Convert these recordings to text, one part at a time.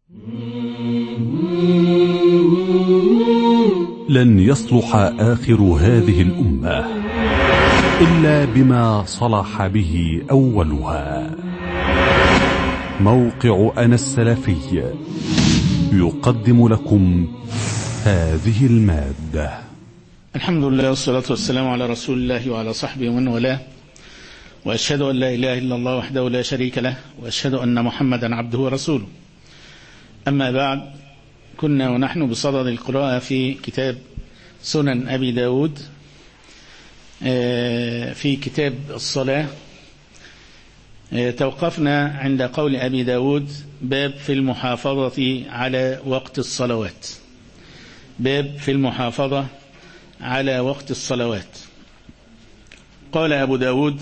لن يصلح آخر هذه الأمة إلا بما صلح به أولها. موقع أنا السلفي يقدم لكم هذه المادة. الحمد لله والصلاة والسلام على رسول الله وعلى صحبه ومن والاه، وأشهد أن لا إله إلا الله وحده لا شريك له، وأشهد أن محمدا عبده ورسوله. أما بعد، كنا ونحن بصدد القراءة في كتاب سنن أبي داود في كتاب الصلاة. توقفنا عند قول أبي داود: باب في المحافظة على وقت الصلوات. باب في المحافظة على وقت الصلوات. قال أبو داود: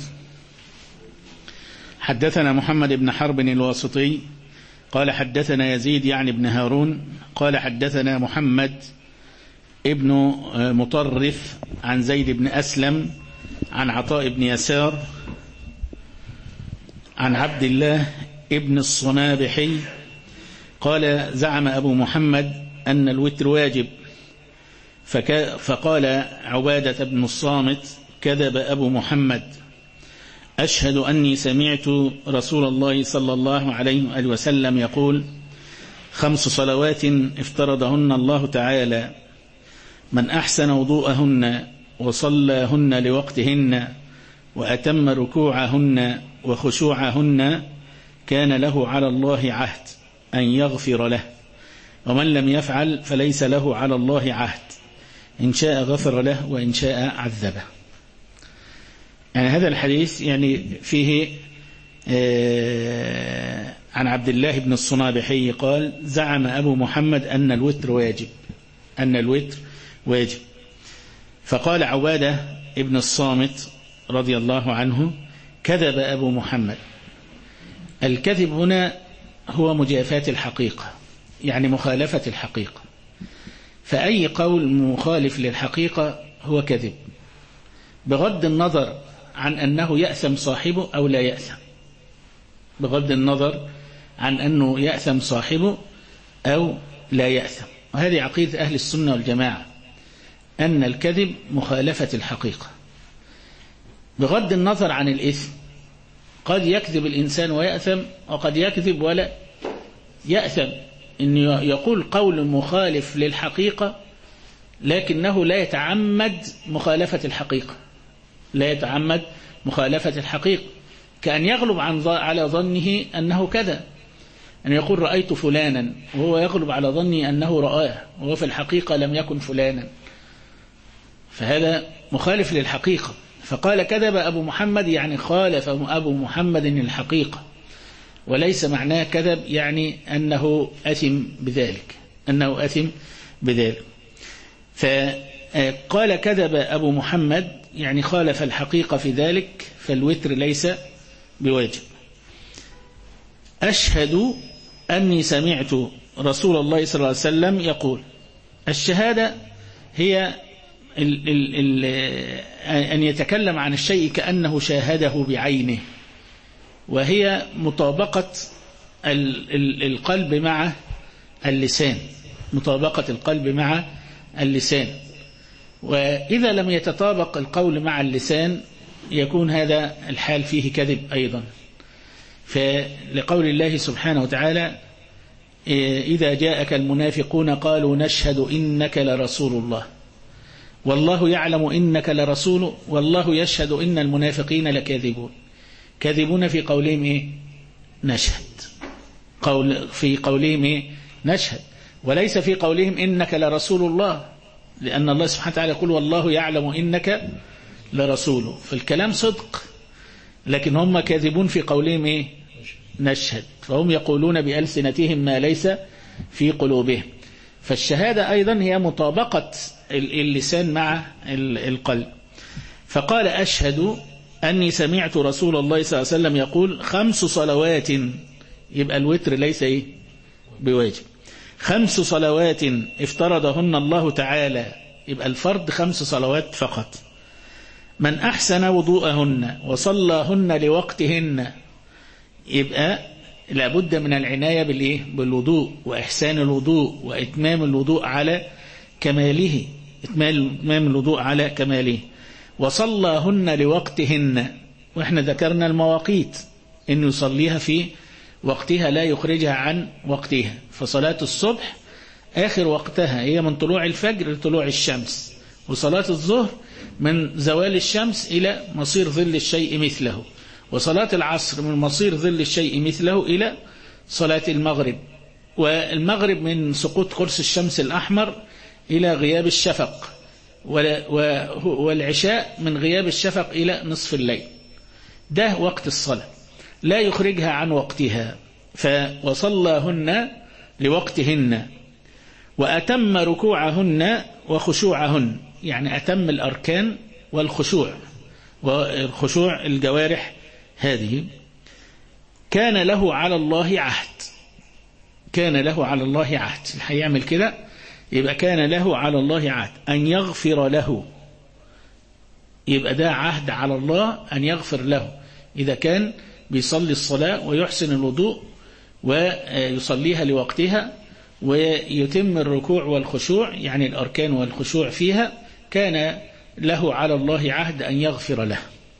حدثنا محمد بن حرب الواسطي قال حدثنا يزيد يعني بن هارون قال حدثنا محمد ابن مطرف عن زيد بن أسلم عن عطاء بن يسار عن عبد الله ابن الصنابحي قال: زعم أبو محمد أن الوتر واجب، فقال عبادة بن الصامت: كذب أبو محمد، أشهد أني سمعت رسول الله صلى الله عليه وسلم يقول: 5 صلوات افترضهن الله تعالى، من أحسن وضوءهن وصلىهن لوقتهن وأتم ركوعهن وخشوعهن كان له على الله عهد أن يغفر له، ومن لم يفعل فليس له على الله عهد، إن شاء غفر له وإن شاء عذبه. يعني هذا الحديث يعني فيه عن عبد الله بن الصنابحي قال: زعم أبو محمد أن الوتر واجب، أن الوتر واجب. فقال عبادة ابن الصامت رضي الله عنه: كذب أبو محمد. الكذب هنا هو مجافاة الحقيقة، يعني مخالفة الحقيقة. فأي قول مخالف للحقيقة هو كذب، بغض النظر عن أنه يأثم صاحبه أو لا يأثم، بغض النظر عن أنه يأثم صاحبه أو لا يأثم. وهذه عقيدة أهل السنة والجماعة، أن الكذب مخالفة الحقيقة بغض النظر عن الإثم. قد يكذب الإنسان ويأثم، وقد يكذب ولا يأثم، إن يقول قول مخالف للحقيقة لكنه لا يتعمد مخالفة الحقيقة، لا يتعمد مخالفة الحقيقة، كأن يغلب على ظنه أنه كذا، أن يقول رأيت فلانا وهو يغلب على ظنه أنه رآه وهو في الحقيقة لم يكن فلانا، فهذا مخالف للحقيقة. فقال: كذب أبو محمد، يعني خالف أبو محمد الحقيقة، وليس معناه كذب يعني أنه أثم بذلك، أنه أثم بذلك. فقال: كذب أبو محمد يعني خالف الحقيقة في ذلك، فالوتر ليس بواجب. أشهد أني سمعت رسول الله صلى الله عليه وسلم يقول. الشهادة هي أن يتكلم عن الشيء كأنه شاهده بعينه، وهي مطابقة القلب مع اللسان، مطابقة القلب مع اللسان. وإذا لم يتطابق القول مع اللسان يكون هذا الحال فيه كذب أيضا. فلقول الله سبحانه وتعالى: إذا جاءك المنافقون قالوا نشهد إنك لرسول الله والله يعلم إنك لرسول والله يشهد إن المنافقين لكاذبون. كاذبون في قولهم إيه؟ نشهد. في قولهم إيه؟ نشهد، وليس في قولهم إنك لرسول الله، لأن الله سبحانه وتعالى يقول والله يعلم إنك لرسوله، فالكلام صدق، لكن هم كاذبون في قولهم إيه؟ نشهد. فهم يقولون بألسنتهم ما ليس في قلوبهم. فالشهادة أيضا هي مطابقة اللسان مع القلب. فقال: أشهد أني سمعت رسول الله صلى الله عليه وسلم يقول: 5 صلوات، يبقى الوتر ليس إيه؟ بواجب. 5 صلوات افترضهن الله تعالى، يبقى الفرض 5 صلوات فقط. من أحسن وضوءهن وصلىهن لوقتهن، يبقى لابد من العناية بالوضوء وإحسان الوضوء وإتمام الوضوء على كماله، إتمام الوضوء على كماله. وصلاهن لوقتهن، وإحنا ذكرنا المواقيت إنه يصليها في وقتها لا يخرجها عن وقتها. فصلاة الصبح آخر وقتها هي من طلوع الفجر لطلوع الشمس، وصلاة الظهر من زوال الشمس إلى مصير ظل الشيء مثله، وصلاة العصر من مصير ظل الشيء مثله إلى صلاة المغرب، والمغرب من سقوط قرص الشمس الأحمر إلى غياب الشفق، والعشاء من غياب الشفق إلى نصف الليل. ده وقت الصلاة لا يخرجها عن وقتها. وصلاهن لوقتهن وأتم ركوعهن وخشوعهن، يعني أتم الأركان والخشوع الجوارح هذه. كان له على الله عهد، كان له على الله عهد، هيعمل كده يبقى كان له على الله عهد أن يغفر له، يبقى ده عهد على الله أن يغفر له إذا كان بيصلي الصلاة ويحسن الوضوء ويصليها لوقتها ويتم الركوع والخشوع، يعني الأركان والخشوع فيها، كان له على الله عهد أن يغفر له.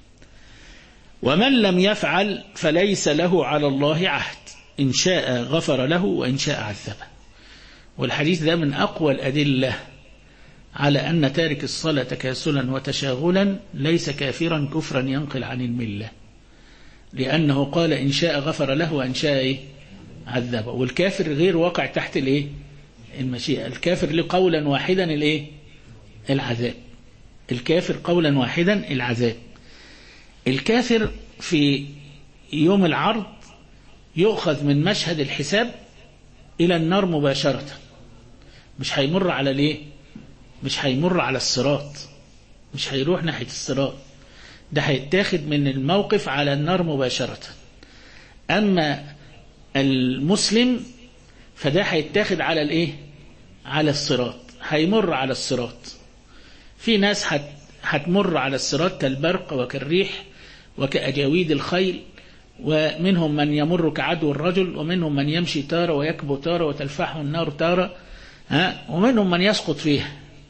ومن لم يفعل فليس له على الله عهد، إن شاء غفر له وإن شاء عذبه. والحديث ده من أقوى الأدلة على أن تارك الصلاة تكاسلا وتشاغلا ليس كافرا كفرا ينقل عن الملة، لأنه قال إن شاء غفر له وإن شاء عذبه. والكافر غير واقع تحت المشيئة. الكافر له قولا واحدا العذاب. الكافر قولا واحدا العذاب. الكافر في يوم العرض يؤخذ من مشهد الحساب إلى النار مباشرة، مش هيمر على مش هيمر على الصراط، مش هيروح ناحية الصراط، ده هيتاخد من الموقف على النار مباشرة. أما المسلم فده هيتاخد على على الصراط، هيمر على الصراط. في ناس هتمر على الصراط كالبرق وكالريح وكأجاويد الخيل، ومنهم من يمر كعدو الرجل، ومنهم من يمشي تارة ويكبو تارة وتلفحه النار تارة، ومنهم من يسقط فيها.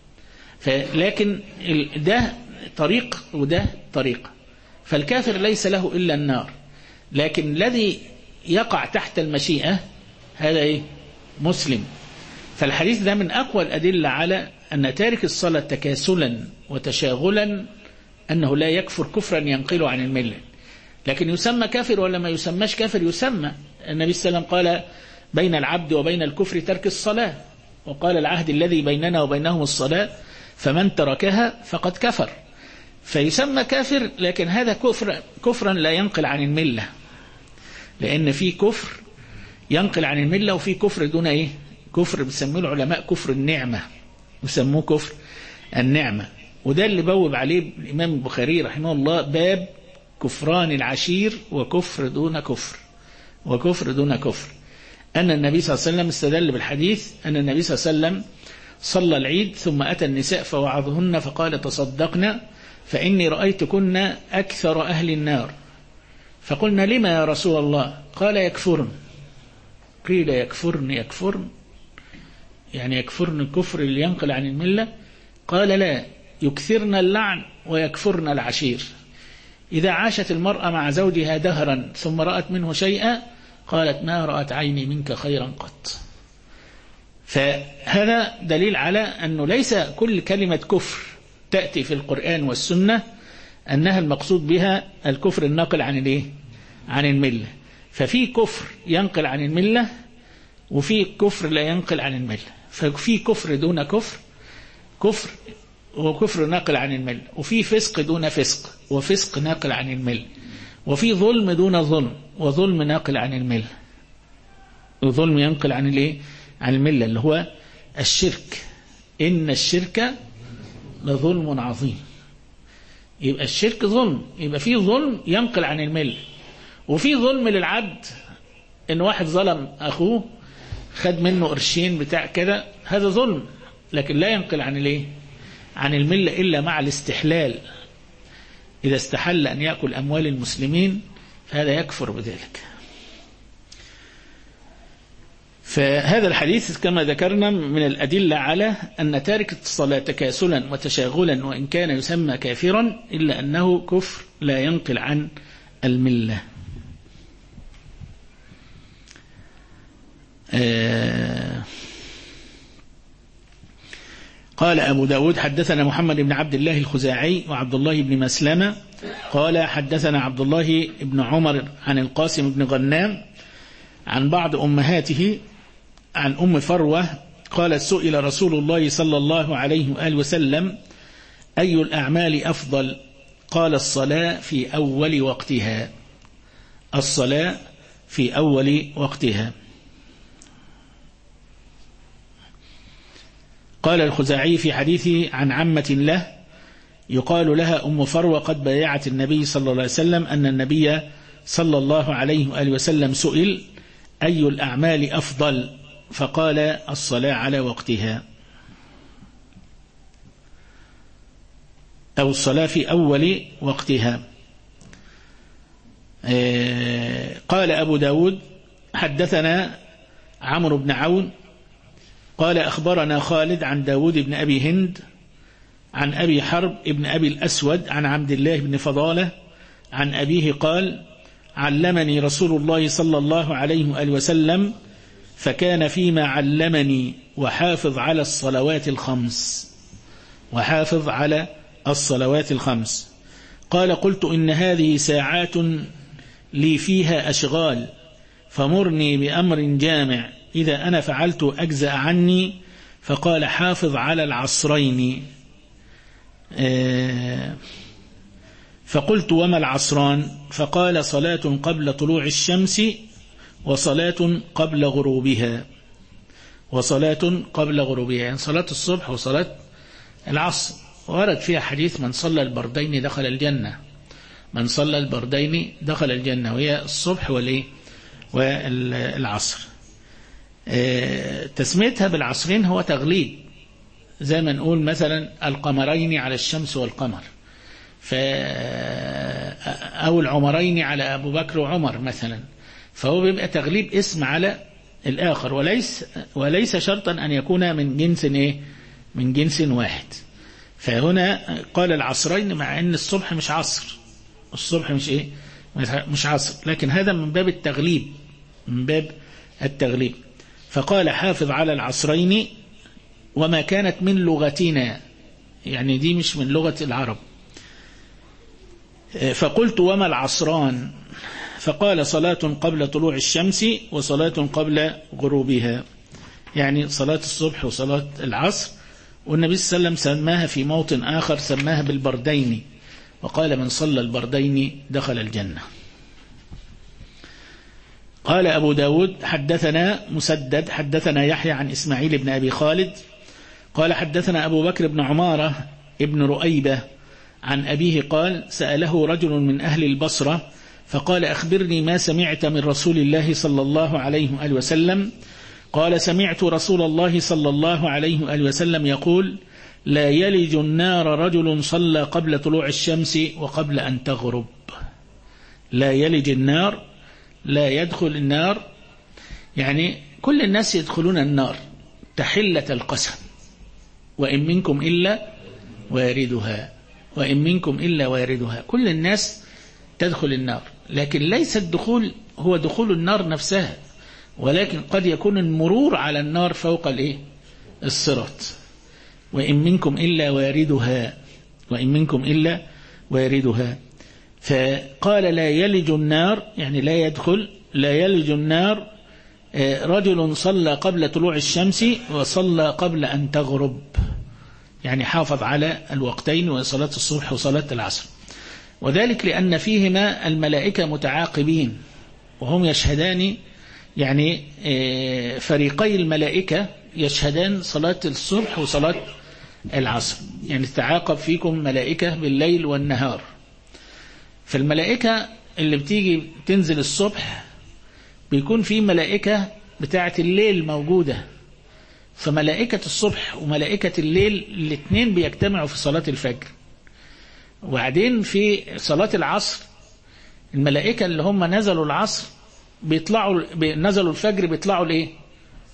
لكن ده طريق وده طريق. فالكافر ليس له إلا النار، لكن الذي يقع تحت المشيئة هذا مسلم. فالحديث ده من أقوى الأدلة على أن تارك الصلاة تكاسلا وتشاغلا أنه لا يكفر كفرا ينقله عن الملة. لكن يسمى كافر ولا ما يسمىش كافر؟ يسمى. النبي صلى الله عليه وسلم قال بين العبد وبين الكفر ترك الصلاة، وقال العهد الذي بيننا وبينهم الصلاة فمن تركها فقد كفر. فيسمى كافر، لكن هذا كفرا لا ينقل عن الملة، لأن في كفر ينقل عن الملة وفي كفر دون كفر بيسموه العلماء كفر النعمة، بيسموه كفر النعمة. وده اللي بوب عليه الإمام البخاري رحمه الله باب كفران العشير وكفر دون كفر، وكفر دون كفر. أن النبي صلى الله عليه وسلم استدل بالحديث أن النبي صلى الله عليه وسلم صلى العيد ثم أتى النساء فوعظهن فقال تصدقنا فإني رأيتكن أكثر أهل النار. فقلنا لما يا رسول الله؟ قال يكفرن. قيل يكفرن يعني يكفرن الكفر اللي ينقل عن الملة؟ قال لا، يكثرن اللعن ويكفرن العشير. إذا عاشت المرأة مع زوجها دهرا ثم رأت منه شيئا قالت ما رأت عيني منك خيرا قط. فهذا دليل على أنه ليس كل كلمة كفر تأتي في القرآن والسنة أنها المقصود بها الكفر الناقل عن الملة. ففي كفر ينقل عن الملة وفي كفر لا ينقل عن الملة. ففي كفر دون كفر، كفر وكفر ناقل عن الملة، وفي فسق دون فسق وفسق ناقل عن الملة، وفي ظلم دون ظلم وظلم ناقل عن الملة، وظلم ينقل عن الملة اللي هو الشرك. إن الشرك لظلم عظيم. يبقى الشرك ظلم، يبقى في ظلم ينقل عن الملة، وفي ظلم للعبد إن واحد ظلم أخوه خد منه قرشين بتاع كده، هذا ظلم لكن لا ينقل عن الملة إلا مع الاستحلال. إذا استحل أن يأكل أموال المسلمين فهذا يكفر بذلك. فهذا الحديث كما ذكرنا من الأدلة على أن تارك الصلاة تكاسلا وتشاغلا وإن كان يسمى كافرا إلا أنه كفر لا ينقل عن الملة. قال أبو داود حدثنا محمد بن عبد الله الخزاعي وعبد الله بن مسلمة قال حدثنا عبد الله بن عمر عن القاسم بن غنام عن بعض أمهاته عن أم فروة قالت سئل رسول الله صلى الله عليه وآله وسلم أي الأعمال أفضل؟ قال الصلاة في أول وقتها. الصلاة في أول وقتها. قال الخزاعي في حديثه عن عمة له يقال لها أم فروة قد بايعت النبي صلى الله عليه وسلم أن النبي صلى الله عليه وآله وسلم سئل أي الأعمال أفضل؟ فقال الصلاة على وقتها أو الصلاة في أول وقتها. قال أبو داود حدثنا عمرو بن عون قال أخبرنا خالد عن داود بن أبي هند عن أبي حرب ابن أبي الأسود عن عبد الله بن فضالة عن أبيه قال علمني رسول الله صلى الله عليه وآله وسلم فكان فيما علمني وحافظ على الصلوات الخمس. وحافظ على الصلوات الخمس. قال قلت إن هذه ساعات لي فيها أشغال فمرني بأمر جامع إذا أنا فعلت أجزأ عني. فقال حافظ على العصرين. فقلت وما العصران؟ فقال صلاة قبل طلوع الشمس وصلاة قبل غروبها. وصلاة قبل غروبها يعني صلاة الصبح وصلاة العصر. ورد فيها حديث من صلى البردين دخل الجنة. من صلى البردين دخل الجنة وهي الصبح والعصر. تسميتها بالعصرين هو تغليب زي ما نقول مثلا القمرين على الشمس والقمر أو العمرين على أبو بكر وعمر مثلا. فهو بيبقى تغليب اسم على الآخر وليس شرطا أن يكون من جنس من جنس واحد. فهنا قال العصرين مع أن الصبح مش عصر. الصبح مش عصر لكن هذا من باب التغليب. من باب التغليب. فقال حافظ على العصرين وما كانت من لغتنا يعني دي مش من لغة العرب. فقلت وما العصران؟ فقال صلاة قبل طلوع الشمس وصلاة قبل غروبها يعني صلاة الصبح وصلاة العصر. والنبي صلى الله عليه وسلم سماها في موطن آخر سماها بالبردين وقال من صلى البردين دخل الجنة. قال أبو داود حدثنا مسدد حدثنا يحيى عن إسماعيل بن أبي خالد قال حدثنا أبو بكر بن عمارة ابن رؤيبة عن أبيه قال سأله رجل من أهل البصرة فقال أخبرني ما سمعت من رسول الله صلى الله عليه وآله وسلم. قال سمعت رسول الله صلى الله عليه وآله وسلم يقول لا يلج النار رجل صلى قبل طلوع الشمس وقبل أن تغرب. لا يلج النار لا يدخل النار يعني كل الناس يدخلون النار تحلة القسم وإن منكم إلا واردها. وإن منكم إلا واردها. كل الناس تدخل النار لكن ليس الدخول هو دخول النار نفسها ولكن قد يكون المرور على النار فوق الصراط. وإن منكم إلا واردها. وإن منكم إلا واردها. فقال لا يلج النار يعني لا يدخل لا يلج النار رجل صلى قبل طلوع الشمس وصلى قبل أن تغرب يعني حافظ على الوقتين وصلاة الصبح وصلاة العصر. وذلك لأن فيهما الملائكة متعاقبين وهم يشهدان يعني فريقي الملائكة يشهدان صلاة الصبح وصلاة العصر يعني تتعاقب فيكم ملائكة بالليل والنهار. فالملائكة اللي بتيجي تنزل الصبح بيكون في ملائكة بتاعة الليل موجودة. فملائكة الصبح وملائكة الليل الاثنين بيجتمعوا في صلاة الفجر. وبعدين في صلاة العصر الملائكة اللي هم نزلوا العصر بيطلعوا نزلوا الفجر بيطلعوا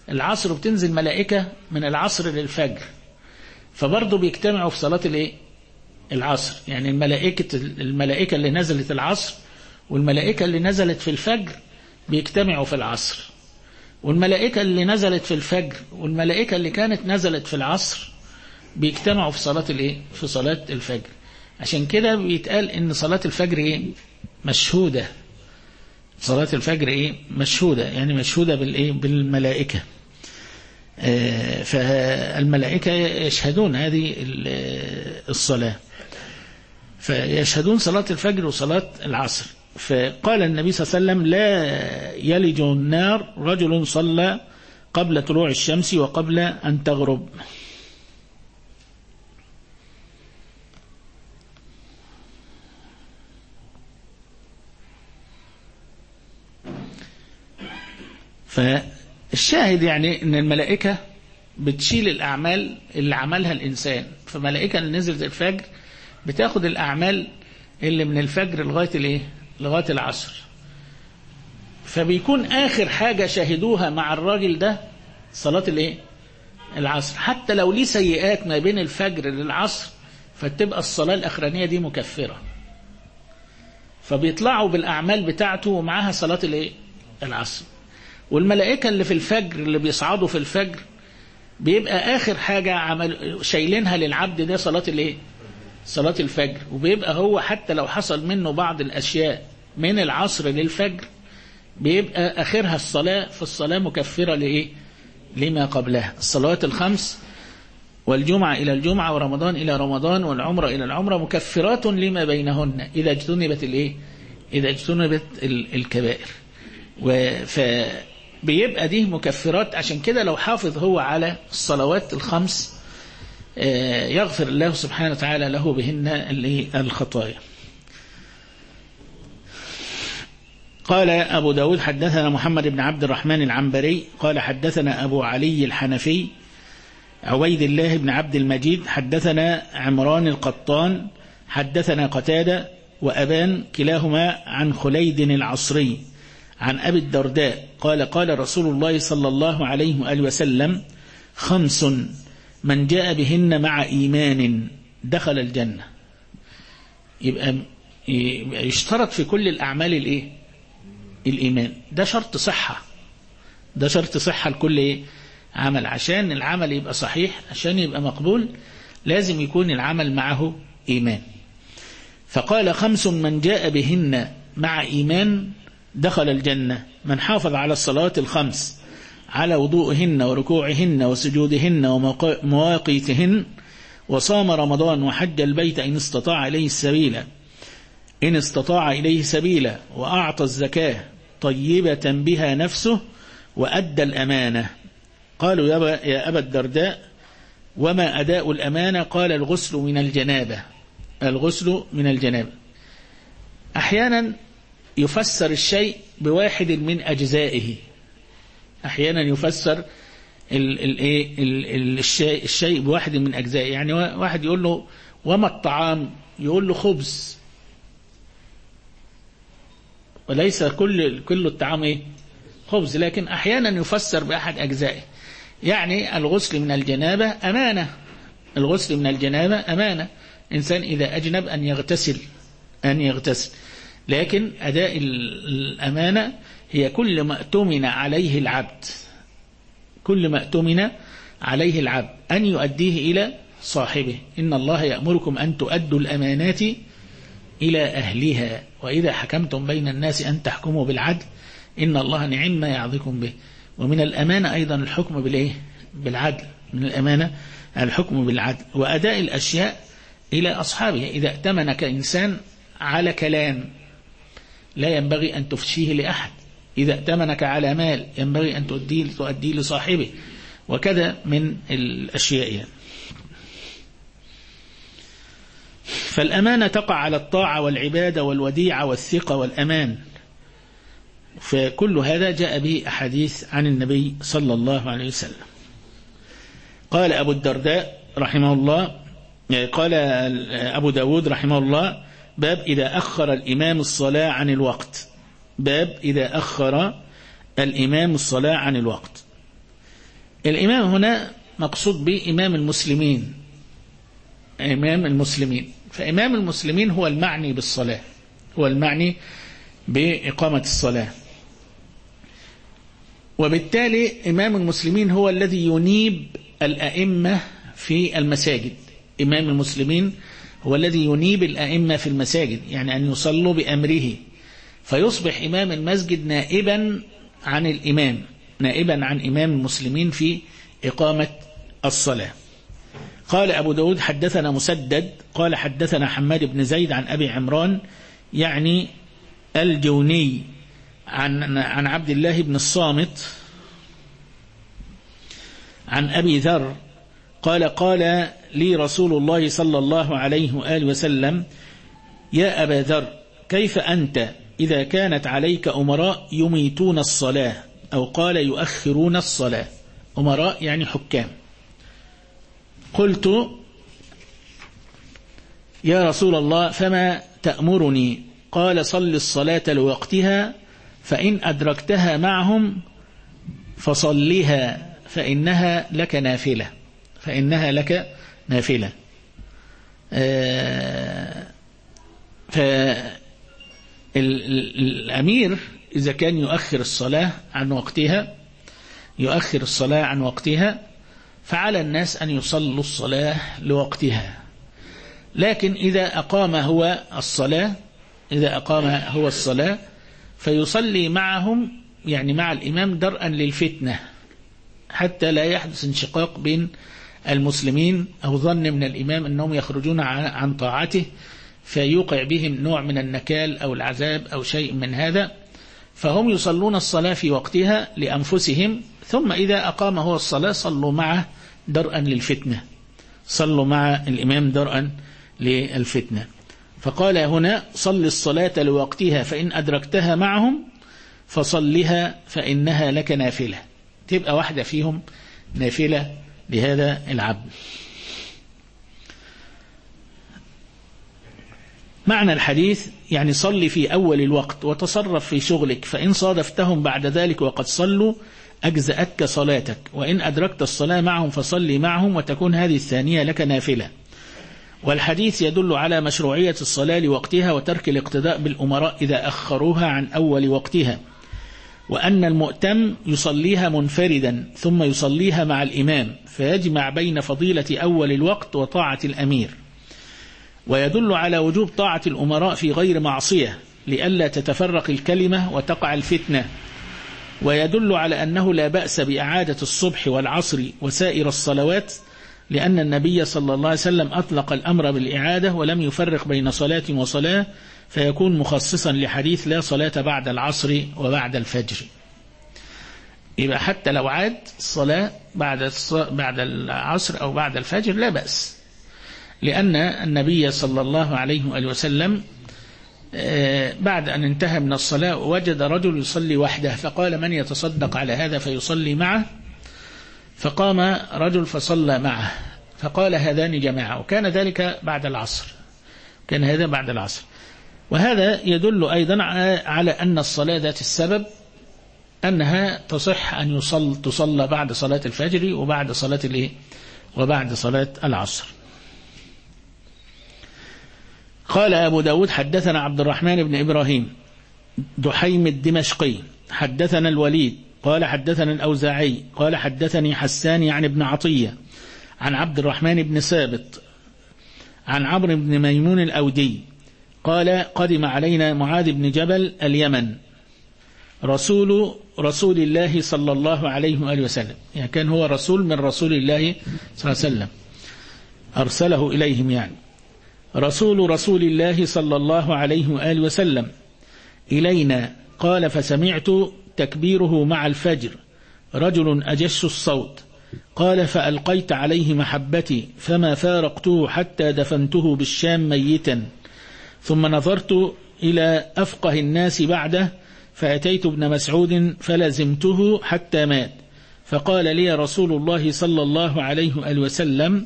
العصر وبتنزل ملائكة من العصر للفجر، فبرضه بيجتمعوا في صلاة الايه العصر. يعني الملائكة اللي نزلت العصر والملائكة اللي نزلت في الفجر بيجتمعوا في العصر، والملائكة اللي نزلت في الفجر والملائكة اللي كانت نزلت في العصر بيجتمعوا في صلاة الايه في صلاة الفجر. عشان كده بيتقال ان صلاة الفجر ايه مشهودة. صلاة الفجر ايه مشهودة، يعني مشهودة بالايه بالملائكة. فالملائكة يشهدون هذه الصلاة، فيشهدون صلاة الفجر وصلاة العصر. فقال النبي صلى الله عليه وسلم لا يلج النار رجل صلى قبل طلوع الشمس وقبل أن تغرب. فالشاهد يعني ان الملائكة بتشيل الأعمال اللي عملها الإنسان. فملائكة اللي نزلت الفجر بتاخد الأعمال اللي من الفجر لغاية العصر. فبيكون آخر حاجة شاهدوها مع الراجل ده صلاة العصر، حتى لو ليه سيئات ما بين الفجر للعصر فتبقى الصلاة الأخرانية دي مكفرة، فبيطلعوا بالأعمال بتاعته ومعها صلاة العصر. والملائكة اللي في الفجر اللي بيصعدوا في الفجر بيبقى آخر حاجة شايلينها للعبد ده صلاة الفجر، وبيبقى هو حتى لو حصل منه بعض الأشياء من العصر للفجر بيبقى آخرها الصلاة، فالصلاة مكفرة لما قبلها. الصلوات الخمس والجمعة إلى الجمعة ورمضان إلى رمضان والعمرة إلى العمرة مكفرات لما بينهن إذا اجتنبت الكبائر. فبيبقى دي مكفرات. عشان كده لو حافظ هو على الصلوات الخمس يغفر الله سبحانه وتعالى له بهن الخطايا. قال أبو داود حدثنا محمد بن عبد الرحمن العنبري قال حدثنا أبو علي الحنفي عبيد الله بن عبد المجيد حدثنا عمران القطان حدثنا قتادة وأبان كلاهما عن خليد العصري عن أبي الدرداء قال قال رسول الله صلى الله عليه وآله وسلم 5 من جاء بهن مع إيمان دخل الجنة. يبقى يشترط في كل الأعمال الإيمان. ده شرط صحة لكل عمل. عشان العمل يبقى صحيح، عشان يبقى مقبول، لازم يكون العمل معه إيمان. فقال 5 من جاء بهن مع إيمان دخل الجنة: من حافظ على الصلوات الخمس على وضوءهن وركوعهن وسجودهن ومواقيتهن، وصام رمضان وحج البيت إن استطاع إليه سبيلا، وأعطى الزكاة طيبة بها نفسه، وأدى الأمانة. قالوا يا أبا الدرداء وما أداء الأمانة؟ قال الغسل من الجنابة. أحيانا يفسر الشيء بواحد من أجزائه، أحيانا يفسر الشيء بواحد من أجزائه. يعني واحد يقول له وما الطعام؟ يقول له خبز، وليس كل الطعام خبز، لكن أحيانا يفسر بأحد أجزائه. يعني الغسل من الجنابة أمانة. إنسان إذا أجنب أن يغتسل، لكن أداء الأمانة هي كل ما اؤتمن عليه العبد أن يؤديه إلى صاحبه. إن الله يأمركم أن تؤدوا الأمانات إلى أهلها وإذا حكمتم بين الناس أن تحكموا بالعدل إن الله نعم ما يعظكم به. ومن الأمانة أيضا الحكم بالعدل، من الأمانة الحكم بالعدل وأداء الأشياء إلى أصحابه. إذا ائتمنك إنسان على كلام لا ينبغي أن تفشيه لأحد، إذا ائتمنك على مال ينبغي أن تؤديه لصاحبه، وكذا من الأشياء. فالأمانة تقع على الطاعة والعبادة والوديعة والثقة والأمان. فكل هذا جاء به أحاديث عن النبي صلى الله عليه وسلم. قال أبو الدرداء رحمه الله، قال أبو داود رحمه الله: باب إذا أخر الإمام الصلاة عن الوقت. الإمام هنا مقصود به إمام المسلمين، إمام المسلمين. فإمام المسلمين هو المعني بالصلاة، هو المعني بإقامة الصلاة، وبالتالي إمام المسلمين هو الذي ينيب الأئمة في المساجد. إمام المسلمين هو الذي ينيب الأئمة في المساجد، يعني أن يصلوا بأمره، فيصبح إمام المسجد نائبا عن الإمام، نائبا عن إمام المسلمين في إقامة الصلاة. قال أبو داود حدثنا مسدد قال حدثنا حماد بن زيد عن أبي عمران يعني الجوني عن عبد الله بن الصامت عن أبي ذر قال قال لي رسول الله صلى الله عليه وآله وسلم يا أبا ذر كيف أنت إذا كانت عليك أمراء يميتون الصلاة، أو قال يؤخرون الصلاة، أمراء يعني حكام. قلت يا رسول الله فما تأمرني؟ قال صل الصلاة لوقتها، فإن أدركتها معهم فصلها فإنها لك نافلة، فإنها لك نافلة. فالأمير إذا كان يؤخر الصلاة عن وقتها، يؤخر الصلاة عن وقتها، فعلى الناس أن يصلوا الصلاة لوقتها. لكن إذا أقام هو الصلاة، إذا أقام هو الصلاة فيصلي معهم، يعني مع الإمام درءا للفتنة، حتى لا يحدث انشقاق بين المسلمين أو ظن من الإمام أنهم يخرجون عن طاعته فيوقع بهم نوع من النكال أو العذاب أو شيء من هذا. فهم يصلون الصلاة في وقتها لأنفسهم، ثم إذا أقام هو الصلاة صلوا معه درءا للفتنة، صلوا مع الإمام درءا للفتنة. فقال هنا صل الصلاة لوقتها فإن أدركتها معهم فصلها فإنها لك نافلة، تبقى واحدة فيهم نافلة لهذا العبد. معنى الحديث يعني صل في أول الوقت وتصرف في شغلك، فإن صادفتهم بعد ذلك وقد صلوا أجزأتك صلاتك، وإن أدركت الصلاة معهم فصلي معهم وتكون هذه الثانية لك نافلة. والحديث يدل على مشروعية الصلاة لوقتها وترك الاقتداء بالأمراء إذا أخروها عن أول وقتها، وأن المؤتم يصليها منفردا ثم يصليها مع الإمام، فيجمع بين فضيلة أول الوقت وطاعة الأمير. ويدل على وجوب طاعة الأمراء في غير معصية لئلا تتفرق الكلمة وتقع الفتنة. ويدل على أنه لا بأس بإعادة الصبح والعصر وسائر الصلوات، لأن النبي صلى الله عليه وسلم أطلق الأمر بالإعادة ولم يفرق بين صلاة وصلاة، فيكون مخصصا لحديث لا صلاة بعد العصر وبعد الفجر. يبقى حتى لو عاد الصلاة بعد العصر أو بعد الفجر لا بأس، لأن النبي صلى الله عليه وآله وسلم بعد أن انتهى من الصلاة وجد رجل يصلي وحده، فقال من يتصدق على هذا فيصلي معه؟ فقام رجل فصلى معه، فقال هذان جماعة، وكان ذلك بعد العصر، كان هذا بعد العصر. وهذا يدل أيضا على أن الصلاة ذات السبب أنها تصح أن تصلى بعد صلاة الفجر وبعد صلاة العصر. قال أبو داود حدثنا عبد الرحمن بن إبراهيم دحيم الدمشقي حدثنا الوليد قال حدثنا الأوزاعي قال حدثني حسان عن ابن عطية عن عبد الرحمن بن ثابت عن عمرو بن ميمون الأودي قال قدم علينا معاذ بن جبل اليمن رسول الله صلى الله عليه وآله وسلم، يعني كان هو رسول من رسول الله صلى الله عليه وسلم أرسله إليهم، يعني رسول الله صلى الله عليه وآله وسلم إلينا. قال فسمعت تكبيره مع الفجر رجل أجش الصوت، قال فألقيت عليه محبتي فما فارقته حتى دفنته بالشام ميتا، ثم نظرت إلى أفقه الناس بعده فأتيت ابن مسعود فلزمته حتى مات، فقال لي رسول الله صلى الله عليه وآله وسلم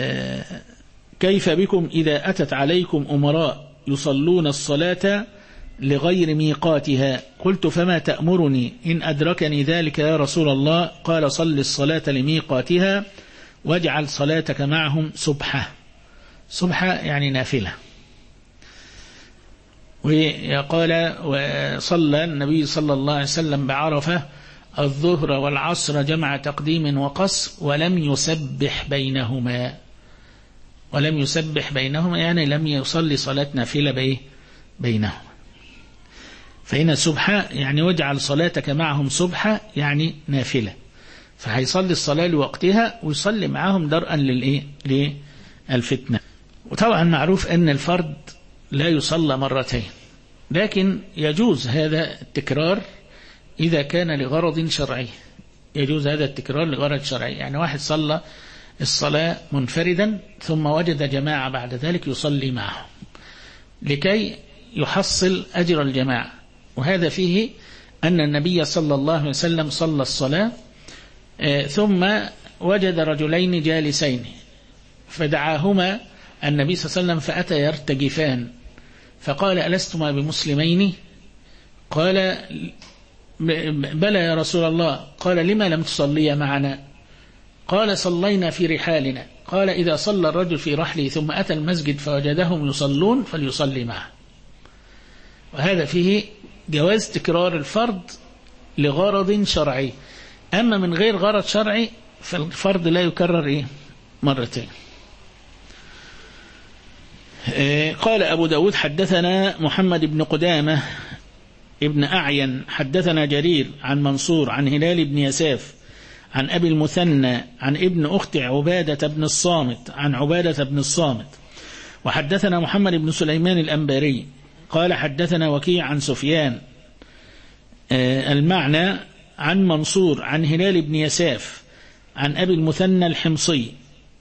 كيف بكم إذا أتت عليكم أمراء يصلون الصلاة لغير ميقاتها. قلت فما تأمرني إن أدركني ذلك يا رسول الله؟ قال صل الصلاة لميقاتها واجعل صلاتك معهم سبحة. سبحة يعني نافلة. وقال وصلى النبي صلى الله عليه وسلم بعرفة الظهر والعصر جمع تقديم وقصر ولم يسبح بينهما. ولم يسبح بينهما يعني لم يصلي صلاة نافلة بينهما. فهنا سبحة يعني واجعل صلاتك معهم سبحة يعني نافلة، فهيصلي الصلاة لوقتها ويصلي معهم درءا للفتنة. وطبعا معروف أن الفرد لا يصلى مرتين، لكن يجوز هذا التكرار إذا كان لغرض شرعي. يجوز هذا التكرار لغرض شرعي، يعني واحد صلى الصلاة منفردا ثم وجد جماعة بعد ذلك يصلي معهم لكي يحصل أجر الجماعة. وهذا فيه أن النبي صلى الله عليه وسلم صلى الصلاة ثم وجد رجلين جالسين فدعاهما النبي صلى الله عليه وسلم فأتى يرتجفان فقال ألستما بمسلمين؟ قال بلى يا رسول الله. قال لما لم تصلي معنا؟ قال صلينا في رحالنا. قال إذا صلى الرجل في رحله ثم أتى المسجد فوجدهم يصلون فليصلي معه. وهذا فيه جواز تكرار الفرض لغرض شرعي. أما من غير غرض شرعي فالفرض لا يكرر مرتين. قال أبو داود حدثنا محمد بن قدامة ابن أعين حدثنا جرير عن منصور عن هلال بن يساف عن أبي المثنى عن ابن أخت عبادة بن الصامت عن عبادة بن الصامت. وحدثنا محمد بن سليمان الأنباري قال حدثنا وكيع عن سفيان المعنى عن منصور عن هلال بن يساف عن أبي المثنى الحمصي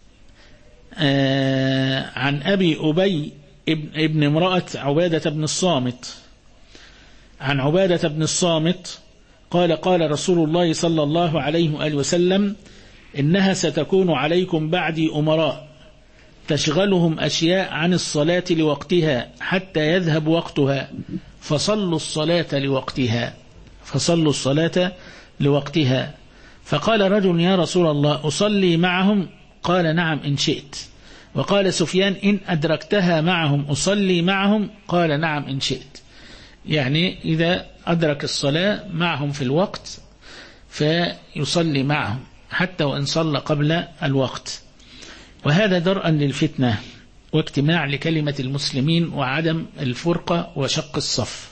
عن أبي أبي ابن امرأة عبادة بن الصامت عن عبادة بن الصامت قال قال رسول الله صلى الله عليه وآله وسلم إنها ستكون عليكم بعدي أمراء تشغلهم أشياء عن الصلاة لوقتها حتى يذهب وقتها فصلوا الصلاة لوقتها. فصلوا الصلاة لوقتها. فقال رجل يا رسول الله أصلي معهم؟ قال نعم إن شئت. وقال سفيان إن أدركتها معهم أصلي معهم؟ قال نعم إن شئت. يعني إذا أدرك الصلاة معهم في الوقت فيصلي معهم حتى وإن صلى قبل الوقت. وهذا درءا للفتنة واجتماع لكلمة المسلمين وعدم الفرقة وشق الصف.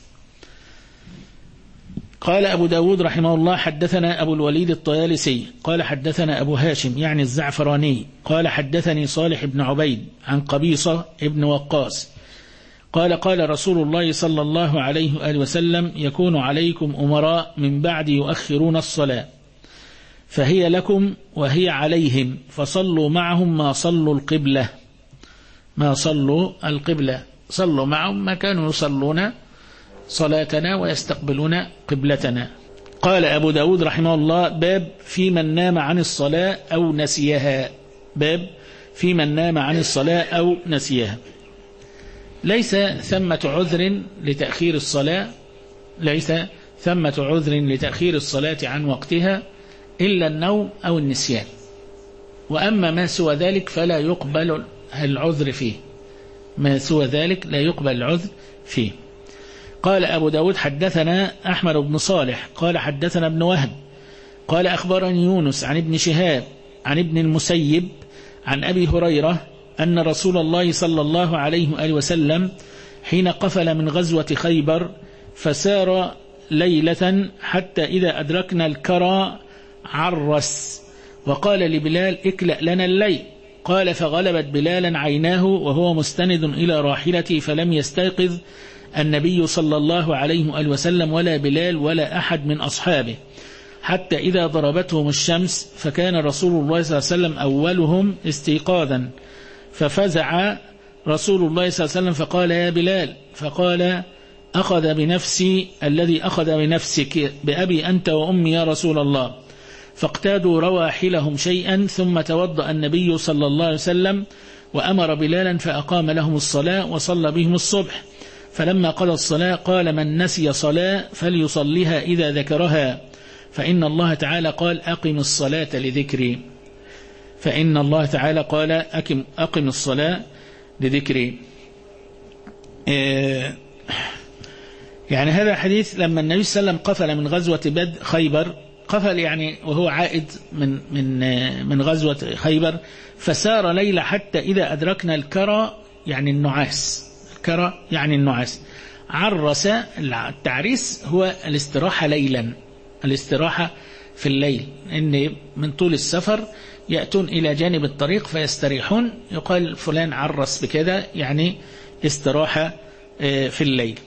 قال أبو داود رحمه الله حدثنا أبو الوليد الطيالسي قال حدثنا أبو هاشم يعني الزعفراني قال حدثني صالح بن عبيد عن قبيصة ابن وقاص قال قال رسول الله صلى الله عليه وآله وسلم يكون عليكم أمراء من بعد يؤخرون الصلاة فهي لكم وهي عليهم فصلوا معهم ما صلوا القبلة. ما صلوا القبلة صلوا معهم ما كانوا يصلون صلاتنا ويستقبلون قبلتنا. قال أبو داود رحمه الله باب في من نام عن الصلاة أو نسيها. باب في من نام عن الصلاة أو نسيها. ليس ثمة عذر لتأخير الصلاة ليس ثمة عذر لتأخير الصلاة عن وقتها إلا النوم أو النسيان. وأما ما سوى ذلك فلا يقبل العذر فيه. ما سوى ذلك لا يقبل العذر فيه. قال أبو داود حدثنا أحمد بن صالح قال حدثنا ابن وهب قال أخبرني يونس عن ابن شهاب عن ابن المسيب عن أبي هريرة أن رسول الله صلى الله عليه وآله وسلم حين قفل من غزوة خيبر فسار ليلة حتى إذا أدركنا الكرى عرس وقال لبلال اكلأ لنا الليل. قال فغلبت بلالا عيناه وهو مستند إلى راحلته فلم يستيقظ النبي صلى الله عليه وآله وسلم ولا بلال ولا أحد من أصحابه حتى إذا ضربتهم الشمس فكان رسول الله صلى الله عليه وسلم أولهم استيقاظا ففزع رسول الله صلى الله عليه وسلم فقال يا بلال فقال أخذ بنفسي الذي أخذ بنفسك بأبي أنت وأمي يا رسول الله. فاقتادوا رواحلهم شيئا ثم توضأ النبي صلى الله عليه وسلم وأمر بلالا فأقام لهم الصلاة وصلى بهم الصبح فلما قضى الصلاة قال من نسي صلاة فليصليها إذا ذكرها فإن الله تعالى قال أقم الصلاة لذكري. فإن الله تعالى قال أقم الصلاة لذكري. يعني هذا حديث لما النبي صلى الله عليه وسلم قفل من غزوة خيبر، قفل يعني وهو عائد من غزوة خيبر، فسار ليلة حتى إذا أدركنا الكرى يعني النعاس، الكرى يعني النعاس. عرس، التعريس هو الاستراحة ليلا، الاستراحة في الليل، إن من طول السفر يأتون إلى جانب الطريق فيستريحون، يقال فلان عرس بكذا يعني استراحة في الليل.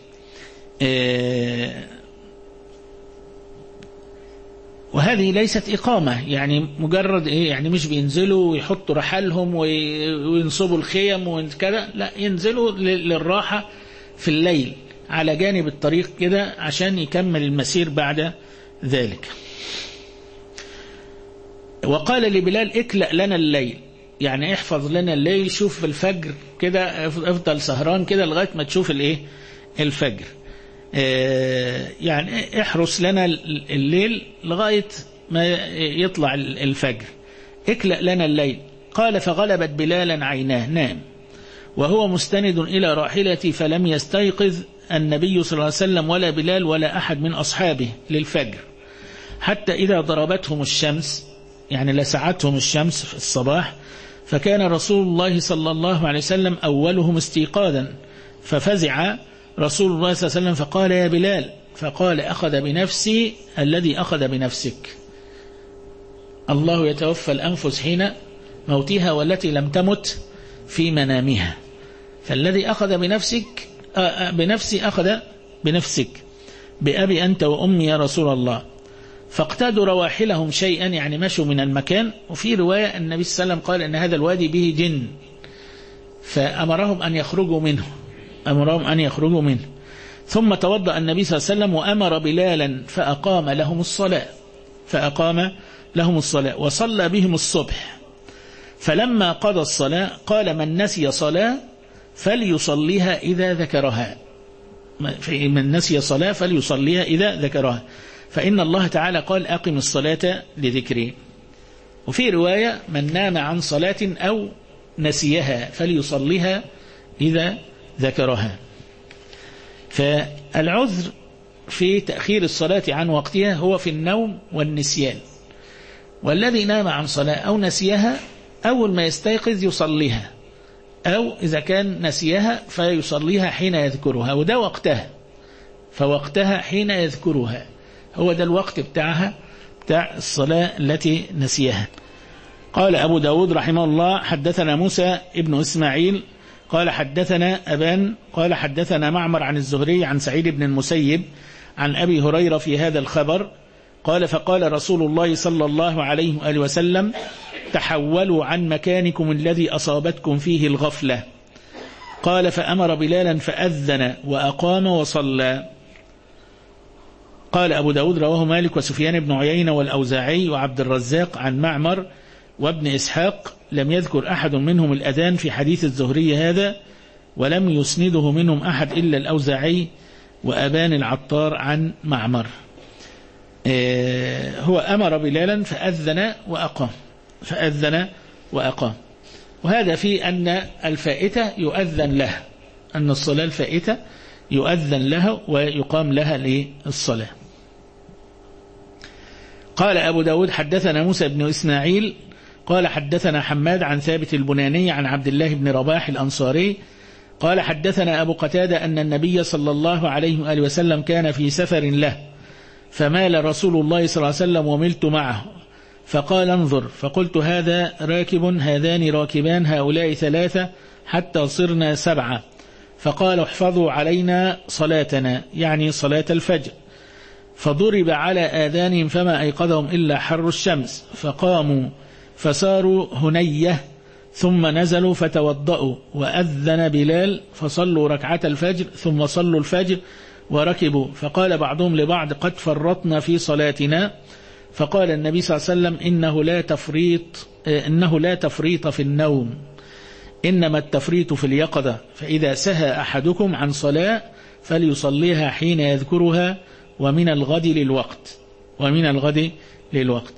وهذه ليست إقامة، يعني مجرد يعني مش بينزلوا ويحطوا رحالهم وينصبوا الخيم وكذا، لا، ينزلوا للراحة في الليل على جانب الطريق كده عشان يكمل المسير بعد ذلك. وقال لبلال اكلأ لنا الليل، يعني احفظ لنا الليل، شوف الفجر كده، افضل سهران كده لغاية ما تشوف الفجر، يعني احرس لنا الليل لغاية ما يطلع الفجر، اكلأ لنا الليل. قال فغلبت بلالا عيناه، نام وهو مستند إلى راحلتي فلم يستيقظ النبي صلى الله عليه وسلم ولا بلال ولا أحد من أصحابه للفجر، حتى إذا ضربتهم الشمس، يعني لسعتهم الشمس في الصباح، فكان رسول الله صلى الله عليه وسلم أولهم استيقاظا، ففزع رسول الله صلى الله عليه وسلم فقال يا بلال، فقال أخذ بنفسي الذي أخذ بنفسك، الله يتوفى الأنفس حين موتها والتي لم تمت في منامها، فالذي أخذ بنفسي أخذ بنفسك، بأبي أنت وأمي يا رسول الله. فاقتادوا رواحلهم شيئا، يعني مشوا من المكان. وفي رواية النبي صلى الله عليه وسلم قال أن هذا الوادي به جن، فأمرهم أن يخرجوا منه، ثم توضأ النبي صلى الله عليه وسلم وأمر بلالا فأقام لهم الصلاة وصلى بهم الصبح. فلما قضى الصلاة قال من نسي صلاة فليصليها إذا ذكرها، من نسي صلاة فليصليها إذا ذكرها، فإن الله تعالى قال أقم الصلاة لذكري. وفي رواية من نام عن صلاة أو نسيها فليصليها إذا ذكرها. فالعذر في تأخير الصلاة عن وقتها هو في النوم والنسيان، والذي نام عن صلاة أو نسيها أول ما يستيقظ يصليها، أو إذا كان نسيها فيصليها حين يذكرها، وده وقتها، فوقتها حين يذكرها هو ده الوقت بتاع الصلاة التي نسيها. قال أبو داود رحمه الله حدثنا موسى ابن إسماعيل قال حدثنا أبان قال حدثنا معمر عن الزهري عن سعيد بن المسيب عن أبي هريرة في هذا الخبر قال فقال رسول الله صلى الله عليه وآله وسلم تحولوا عن مكانكم الذي أصابتكم فيه الغفلة. قال فأمر بلالا فأذن وأقام وصلى. قال أبو داود رواه مالك وسفيان بن عيينة والأوزاعي وعبد الرزاق عن معمر وابن إسحاق، لم يذكر أحد منهم الأذان في حديث الزهري هذا، ولم يسنده منهم أحد إلا الأوزاعي وأبان العطار عن معمر. هو أمر بلالا فأذن وأقام. وهذا في أن الفائتة يؤذن له، أن الصلاة الفائتة يؤذن لها ويقام لها للصلاة. قال أبو داود حدثنا موسى بن إسماعيل قال حدثنا حماد عن ثابت البناني عن عبد الله بن رباح الأنصاري قال حدثنا أبو قتادة أن النبي صلى الله عليه وآله وسلم كان في سفر له، فمال رسول الله صلى الله عليه وسلم وملت معه، فقال انظر، فقلت هذا راكب هذان راكبان هؤلاء ثلاثة حتى صرنا 7، فقال احفظوا علينا صلاتنا، يعني صلاة الفجر، فضرب على آذانهم فما أيقظهم إلا حر الشمس، فقاموا فساروا هنية ثم نزلوا فتوضأوا، وأذن بلال فصلوا ركعة الفجر ثم صلوا الفجر وركبوا، فقال بعضهم لبعض قد فرطنا في صلاتنا، فقال النبي صلى الله عليه وسلم إنه لا تفريط في النوم، إنما التفريط في اليقظة، فإذا سهى أحدكم عن صلاة فليصليها حين يذكرها ومن الغد للوقت.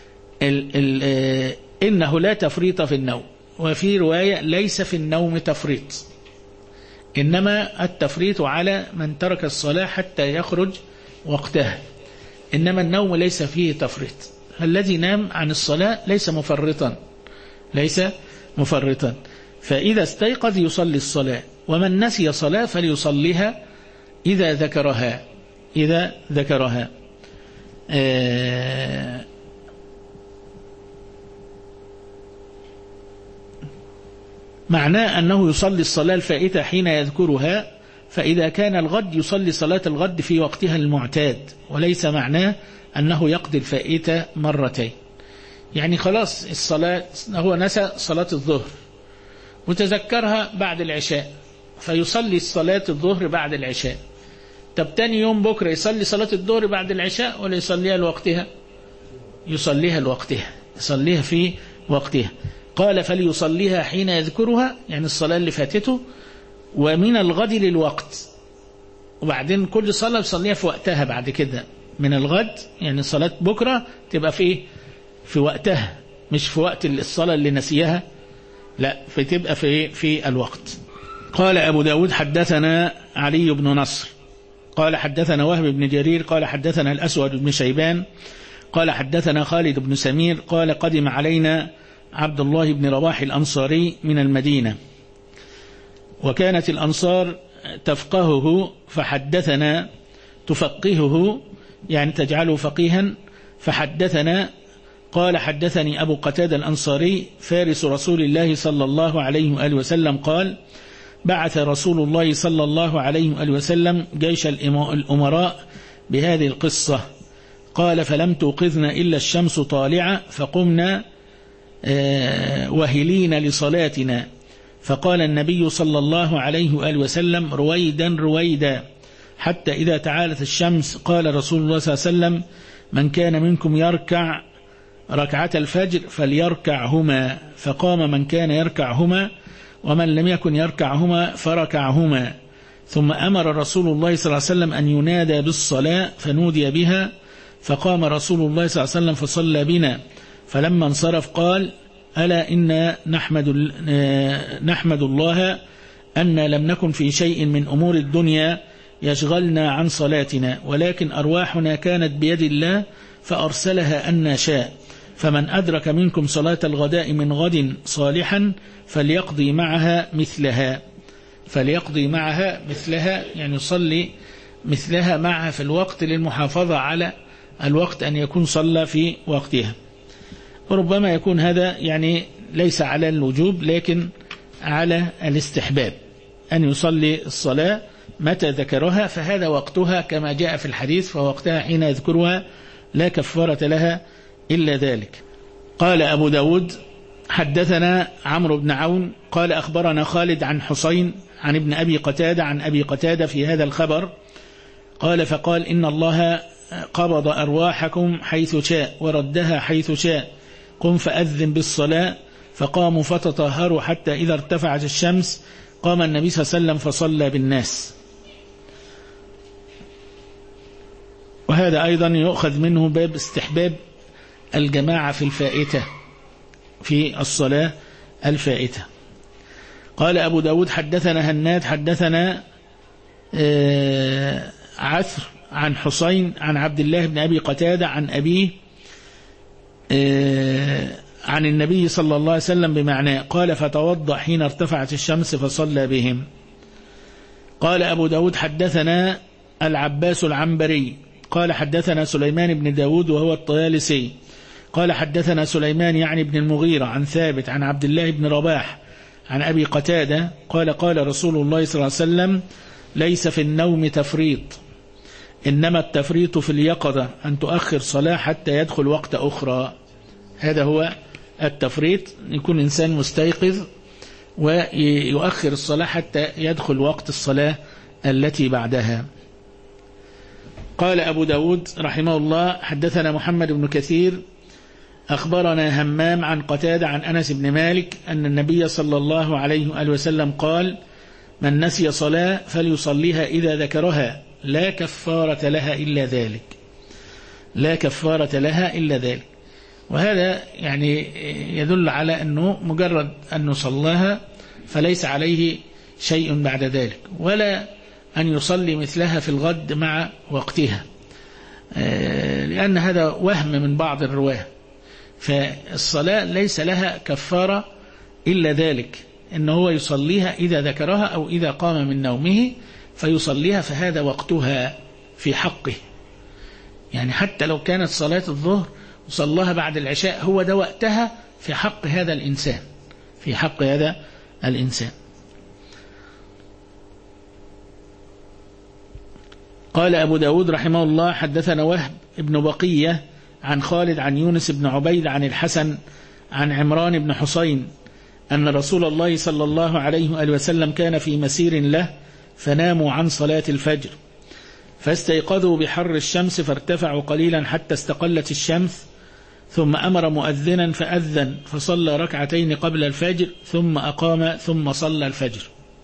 إنه لا تفريط في النوم، وفي رواية ليس في النوم تفريط، إنما التفريط على من ترك الصلاة حتى يخرج وقتها، إنما النوم ليس فيه تفريط. الذي نام عن الصلاة ليس مفرطا، فإذا استيقظ يصلي الصلاة، ومن نسي صلاة فليصليها إذا ذكرها. معناه أنه يصلي الصلاة الفائتة حين يذكرها، فإذا كان الغد يصلي صلاة الغد في وقتها المعتاد، وليس معناه أنه يقضي الفائتة مرتين. يعني خلاص الصلاة هو نسى صلاة الظهر وتذكرها بعد العشاء، فيصلي صلاة الظهر بعد العشاء. طب تاني يوم بكرة يصلي صلاة الظهر بعد العشاء ولا يصليها لوقتها؟ يصليها في وقتها. قال فليصليها حين يذكرها، يعني الصلاة اللي فاتته، ومن الغد للوقت. وبعدين كل صلاة يصليها في وقتها بعد كده من الغد، يعني صلاة بكرة تبقى في وقتها، مش في وقت الصلاة اللي نسيها، لا، فتبقى في الوقت. قال أبو داود حدثنا علي بن نصر قال حدثنا وهب بن جرير قال حدثنا الأسود بن شيبان قال حدثنا خالد بن سمير قال قدم علينا عبد الله بن رواح الأنصاري من المدينة، وكانت الأنصار تفقهه فحدثنا، تفقهه يعني تجعله فقيها، فحدثنا. قال حدثني أبو قتادة الأنصاري فارس رسول الله صلى الله عليه وآله وسلم قال بعث رسول الله صلى الله عليه وآله وسلم جيش الأمراء بهذه القصة. قال فلم توقظنا إلا الشمس طالعة، فقمنا وهلين لصلاتنا، فقال النبي صلى الله عليه وآله وسلم رويدا رويدا حتى إذا تعالت الشمس قال رسول الله صلى الله عليه وسلم من كان منكم يركع ركعة الفجر فليركعهما، فقام من كان يركعهما ومن لم يكن يركعهما فركعهما. ثم أمر رسول الله صلى الله عليه وسلم أن ينادى بالصلاة فنودي بها، فقام رسول الله صلى الله عليه وسلم فصلى بنا، فلما انصرف قال ألا إنا نحمد الله أن لم نكن في شيء من أمور الدنيا يشغلنا عن صلاتنا، ولكن أرواحنا كانت بيد الله فأرسلها أن شاء، فمن أدرك منكم صلاة الغداء من غد صالحا فليقضي معها مثلها، يعني يصلي مثلها معها في الوقت للمحافظة على الوقت أن يكون صلى في وقتها. وربما يكون هذا يعني ليس على الوجوب لكن على الاستحباب، أن يصلي الصلاة متى ذكرها، فهذا وقتها كما جاء في الحديث، فوقتها حين يذكرها لا كفارة لها إلا ذلك. قال أبو داود حدثنا عمرو بن عون قال أخبرنا خالد عن حسين عن ابن أبي قتادة عن أبي قتادة في هذا الخبر قال فقال إن الله قبض أرواحكم حيث شاء وردها حيث شاء، قم فأذن بالصلاة، فقاموا فتطهروا حتى إذا ارتفعت الشمس قام النبي صلى الله عليه وسلم فصلى بالناس. وهذا أيضا يؤخذ منه باب استحباب الجماعة في الصلاة الفائتة. قال أبو داود حدثنا هناد حدثنا عثر عن حسين عن عبد الله بن أبي قتادة عن أبيه عن النبي صلى الله عليه وسلم بمعناه قال فتوضأ حين ارتفعت الشمس فصلى بهم. قال أبو داود حدثنا العباس العنبري قال حدثنا سليمان بن داود وهو الطيالسي قال حدثنا سليمان يعني بن المغيرة عن ثابت عن عبد الله بن رباح عن أبي قتادة قال قال رسول الله صلى الله عليه وسلم ليس في النوم تفريط، إنما التفريط في اليقظة أن تؤخر صلاة حتى يدخل وقت أخرى. هذا هو التفريط، يكون إنسان مستيقظ ويؤخر الصلاة حتى يدخل وقت الصلاة التي بعدها. قال أبو داود رحمه الله حدثنا محمد بن كثير أخبرنا همام عن قتادة عن أنس بن مالك أن النبي صلى الله عليه وآله وسلم قال من نسي صلاة فليصليها إذا ذكرها لا كفارة لها إلا ذلك. لا كفارة لها إلا ذلك. وهذا يعني يدل على أنه مجرد أنه صلاها فليس عليه شيء بعد ذلك، ولا أن يصلي مثلها في الغد مع وقتها، لأن هذا وهم من بعض الرواه. فالصلاة ليس لها كفارة إلا ذلك، إنه هو يصليها إذا ذكرها أو إذا قام من نومه فيصليها، فهذا وقتها في حقه. يعني حتى لو كانت صلاة الظهر وصلىها بعد العشاء هو ده وقتها في حق هذا الإنسان، في حق هذا الإنسان. قال أبو داود رحمه الله حدثنا وهب ابن بقية عن خالد عن يونس بن عبيد عن الحسن عن عمران بن حسين أن رسول الله صلى الله عليه وآله وسلم كان في مسير له فناموا عن صلاة الفجر فاستيقظوا بحر الشمس فارتفعوا قليلا حتى استقلت الشمس، ثم أمر مؤذنا فأذن فصلى ركعتين قبل الفجر ثم أقام ثم صلى الفجر.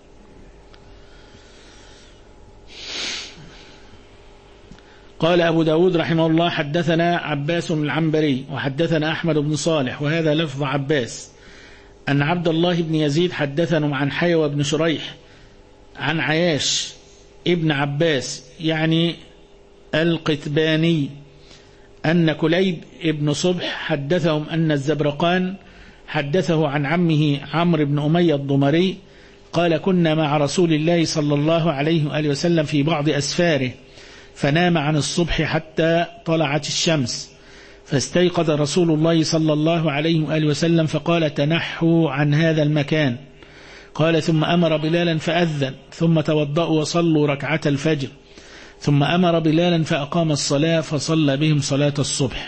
قال أبو داود رحمه الله حدثنا عباس العنبري وحدثنا أحمد بن صالح وهذا لفظ عباس أن عبد الله بن يزيد حدثنا عن حيوى بن شريح عن عياش ابن عباس يعني القتباني أن كليب ابن صبح حدثهم أن الزبرقان حدثه عن عمه عمرو بن أمية الضمري قال كنا مع رسول الله صلى الله عليه وآله وسلم في بعض أسفاره فنام عن الصبح حتى طلعت الشمس فاستيقظ رسول الله صلى الله عليه وآله وسلم فقال تنحوا عن هذا المكان. قال ثم أمر بلالا فأذن ثم توضأوا وصلوا ركعة الفجر ثم أمر بلالا فأقام الصلاة فصلى بهم صلاة الصبح.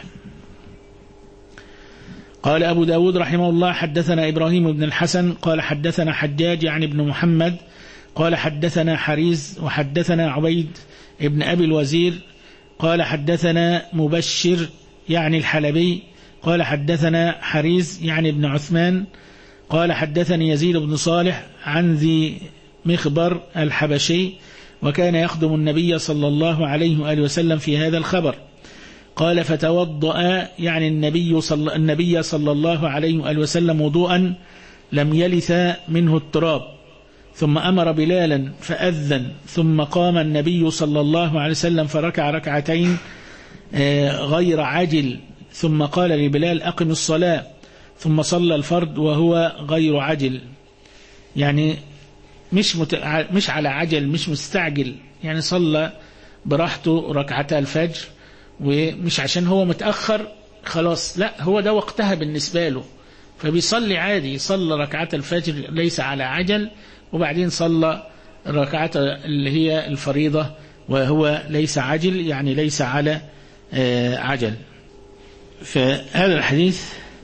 قال أبو داود رحمه الله حدثنا إبراهيم بن الحسن قال حدثنا حجاج يعني ابن محمد قال حدثنا حريز وحدثنا عبيد ابن أبي الوزير قال حدثنا مبشر يعني الحلبي قال حدثنا حريز يعني ابن عثمان قال حدثني يزيد بن صالح عن ذي مخبر الحبشي وكان يخدم النبي صلى الله عليه وآله وسلم في هذا الخبر. قال فتوضأ يعني النبي صلى الله عليه وآله وسلم وضوءا لم يلث منه التراب ثم أمر بلالا فأذن ثم قام النبي صلى الله عليه وسلم فركع ركعتين غير عجل ثم قال لبلال أقم الصلاة ثم صلى الفرد وهو غير عجل، يعني مش على عجل مش مستعجل، يعني صلى براحته ركعتا الفجر ومش عشان هو متأخر خلاص، لا هو ده وقتها بالنسبة له فبيصلي عادي، صلى ركعتا الفجر ليس على عجل وبعدين صلى ركعة اللي هي الفريضة وهو ليس عجل يعني ليس على عجل. فهذا الحديث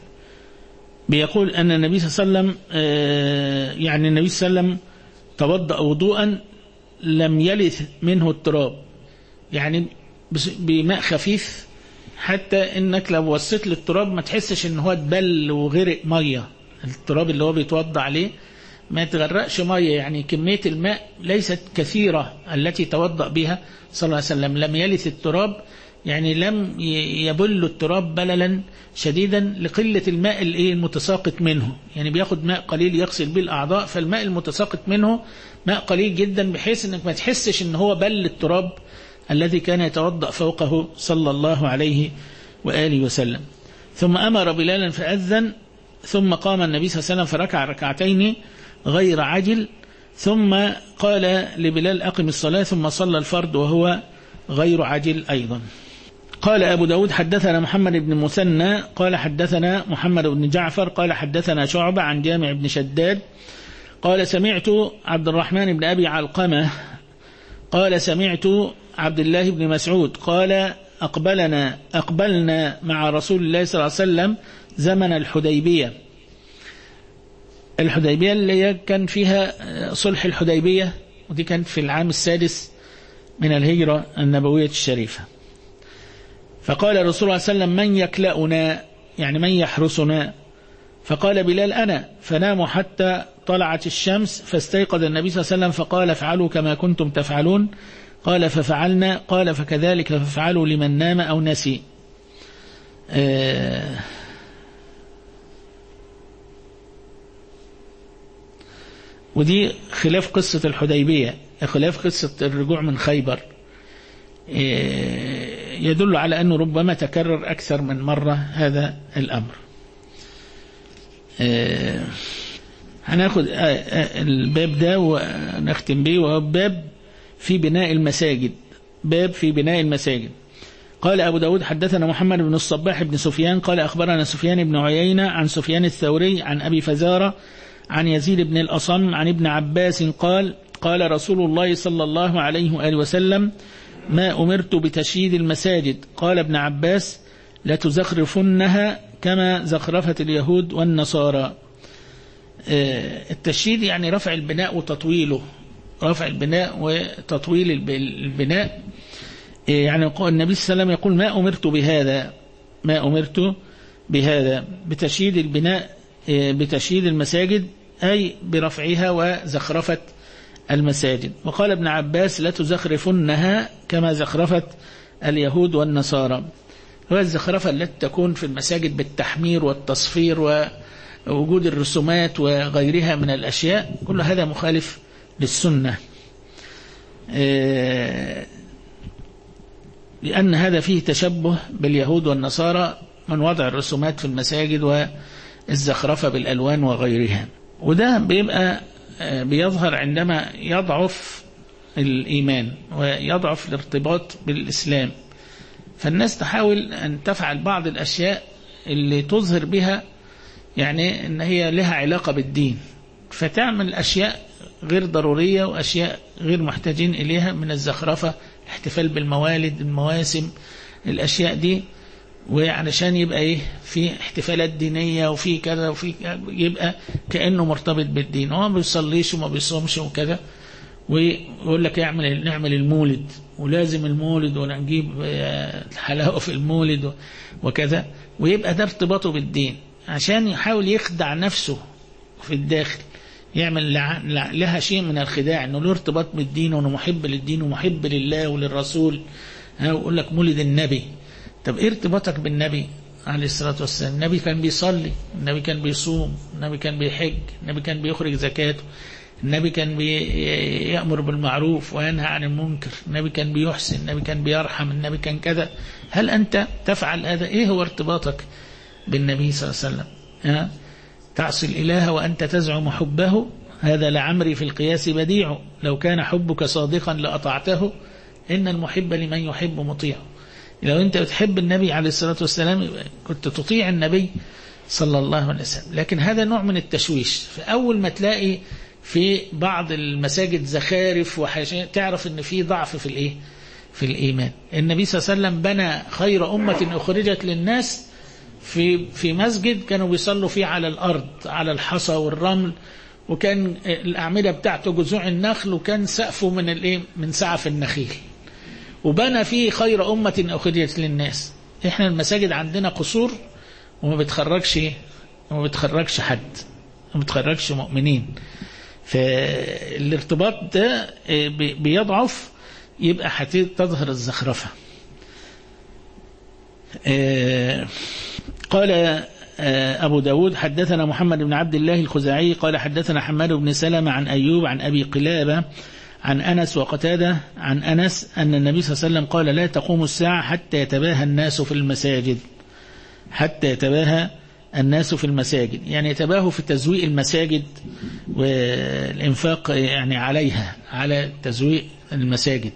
بيقول أن النبي صلى الله عليه وسلم يعني النبي صلى الله عليه وسلم توضأ وضوءا لم يلث منه التراب، يعني بماء خفيف حتى انك لو وصيت للتراب ما تحسش ان هو اتبل وغرق مية، التراب اللي هو بيتوضأ عليه ما تغرقش مية، يعني كمية الماء ليست كثيرة التي توضأ بها صلى الله عليه وسلم. لم يلث التراب يعني لم يبل التراب بللا شديدا لقلة الماء المتساقط منه، يعني بياخد ماء قليل يغسل به الأعضاء، فالماء المتساقط منه ماء قليل جدا بحيث انك ما تحسش ان هو بل التراب الذي كان يتوضأ فوقه صلى الله عليه وآله وسلم. ثم أمر بلالا فأذن ثم قام النبي صلى الله عليه وسلم فركع ركعتين غير عجل ثم قال لبلال أقم الصلاة ثم صلى الفرد وهو غير عجل أيضا. قال أبو داود حدثنا محمد بن مثنى قال حدثنا محمد بن جعفر قال حدثنا شعبة عن جامع بن شداد قال سمعت عبد الرحمن بن أبي علقمة قال سمعت عبد الله بن مسعود قال أقبلنا مع رسول الله صلى الله عليه وسلم زمن الحديبية. الحديبية اللي كان فيها صلح الحديبية ودي كانت في العام 6 من الهجرة النبوية الشريفة. فقال الرسول صلى الله عليه وسلم من يكلأنا يعني من يحرسنا؟ فقال بلال أنا، فناموا حتى طلعت الشمس فاستيقظ النبي صلى الله عليه وسلم فقال افعلوا كما كنتم تفعلون. قال ففعلنا. قال فكذلك فافعلوا لمن نام أو نسي. ودي خلاف قصة الحديبية، خلاف قصة الرجوع من خيبر، يدل على أنه ربما تكرر أكثر من مرة هذا الأمر. هناخد الباب ده ونختم به، وهو باب في بناء المساجد. باب في بناء المساجد. قال أبو داود حدثنا محمد بن الصباح بن سفيان قال أخبرنا سفيان بن عيينة عن سفيان الثوري عن أبي فزارة عن يزيد بن الأصم عن ابن عباس قال قال رسول الله صلى الله عليه وآله وسلم ما أمرت بتشييد المساجد. قال ابن عباس لتزخرفنها كما زخرفت اليهود والنصارى. التشييد يعني رفع البناء وتطويله، رفع البناء وتطويل البناء. يعني النبي صلى الله عليه وسلم يقول ما أمرت بهذا، ما أمرت بهذا بتشييد البناء، بتشييد المساجد أي برفعها وزخرفة المساجد. وقال ابن عباس لا تزخرفنها كما زخرفت اليهود والنصارى. والزخرفة التي تكون في المساجد بالتحمير والتصفير ووجود الرسومات وغيرها من الأشياء، كل هذا مخالف للسنة، لأن هذا فيه تشبه باليهود والنصارى من وضع الرسومات في المساجد والزخرفة بالألوان وغيرها. وده بيبقى بيظهر عندما يضعف الإيمان ويضعف الارتباط بالإسلام، فالناس تحاول أن تفعل بعض الأشياء اللي تظهر بها يعني أن هي لها علاقة بالدين، فتعمل أشياء غير ضرورية وأشياء غير محتاجين إليها من الزخرفة، الاحتفال بالموالد، المواسم، الأشياء دي، وعلشان يبقى إيه في احتفالات دينية وفي كذا وفي يبقى كأنه مرتبط بالدين، هو ما بيصليش وما بيصومش وكذا، ويقول لك نعمل المولد ولازم المولد ونجيب الحلاوة في المولد وكذا، ويبقى ده ارتباطه بالدين عشان يحاول يخدع نفسه في الداخل، يعمل لها شيء من الخداع انه له ارتباط بالدين وانه محب للدين ومحب لله وللرسول. ويقول لك مولد النبي، طب ايه ارتباطك بالنبي عليه الصلاة والسلام؟ النبي كان بيصلي، النبي كان بيصوم، النبي كان بيحج، النبي كان بيخرج زكاته، النبي كان بيأمر بالمعروف وينهى عن المنكر، النبي كان بيحسن، النبي كان بيرحم، النبي كان كذا. هل أنت تفعل هذا؟ ايه هو ارتباطك بالنبي صلى الله عليه وسلم؟ تعصي الإله وأنت تزعم حبه، هذا لعمري في القياس بديع، لو كان حبك صادقا لأطعته، إن المحب لمن يحب مطيع. لو أنت بتحب النبي عليه الصلاة والسلام كنت تطيع النبي صلى الله عليه وسلم. لكن هذا نوع من التشويش، فأول ما تلاقي في بعض المساجد زخارف وحاجات تعرف ان في ضعف في الايه، في الإيمان. النبي صلى الله عليه وسلم بنى خير أمة أخرجت للناس في مسجد كانوا بيصلوا فيه على الأرض، على الحصى والرمل، وكان الأعمدة بتاعته جذوع النخل، وكان سقفه من سعف النخيل، وبنى فيه خير أمة أخرجت للناس. احنا المساجد عندنا قصور وما بتخرجش حد، ما بتخرجش مؤمنين، فالارتباط ده بيضعف، يبقى هتظهر الزخرفة. قال أبو داود حدثنا محمد بن عبد الله الخزاعي قال حدثنا حماد بن سلمة عن أيوب عن أبي قلابة عن أنس وقتادة عن أنس أن النبي صلى الله عليه وسلم قال لا تقوم الساعة حتى يتباهى الناس في المساجد، حتى يتباهى الناس في المساجد، يعني يتباهوا في تزويق المساجد والإنفاق يعني عليها، على تزويق المساجد.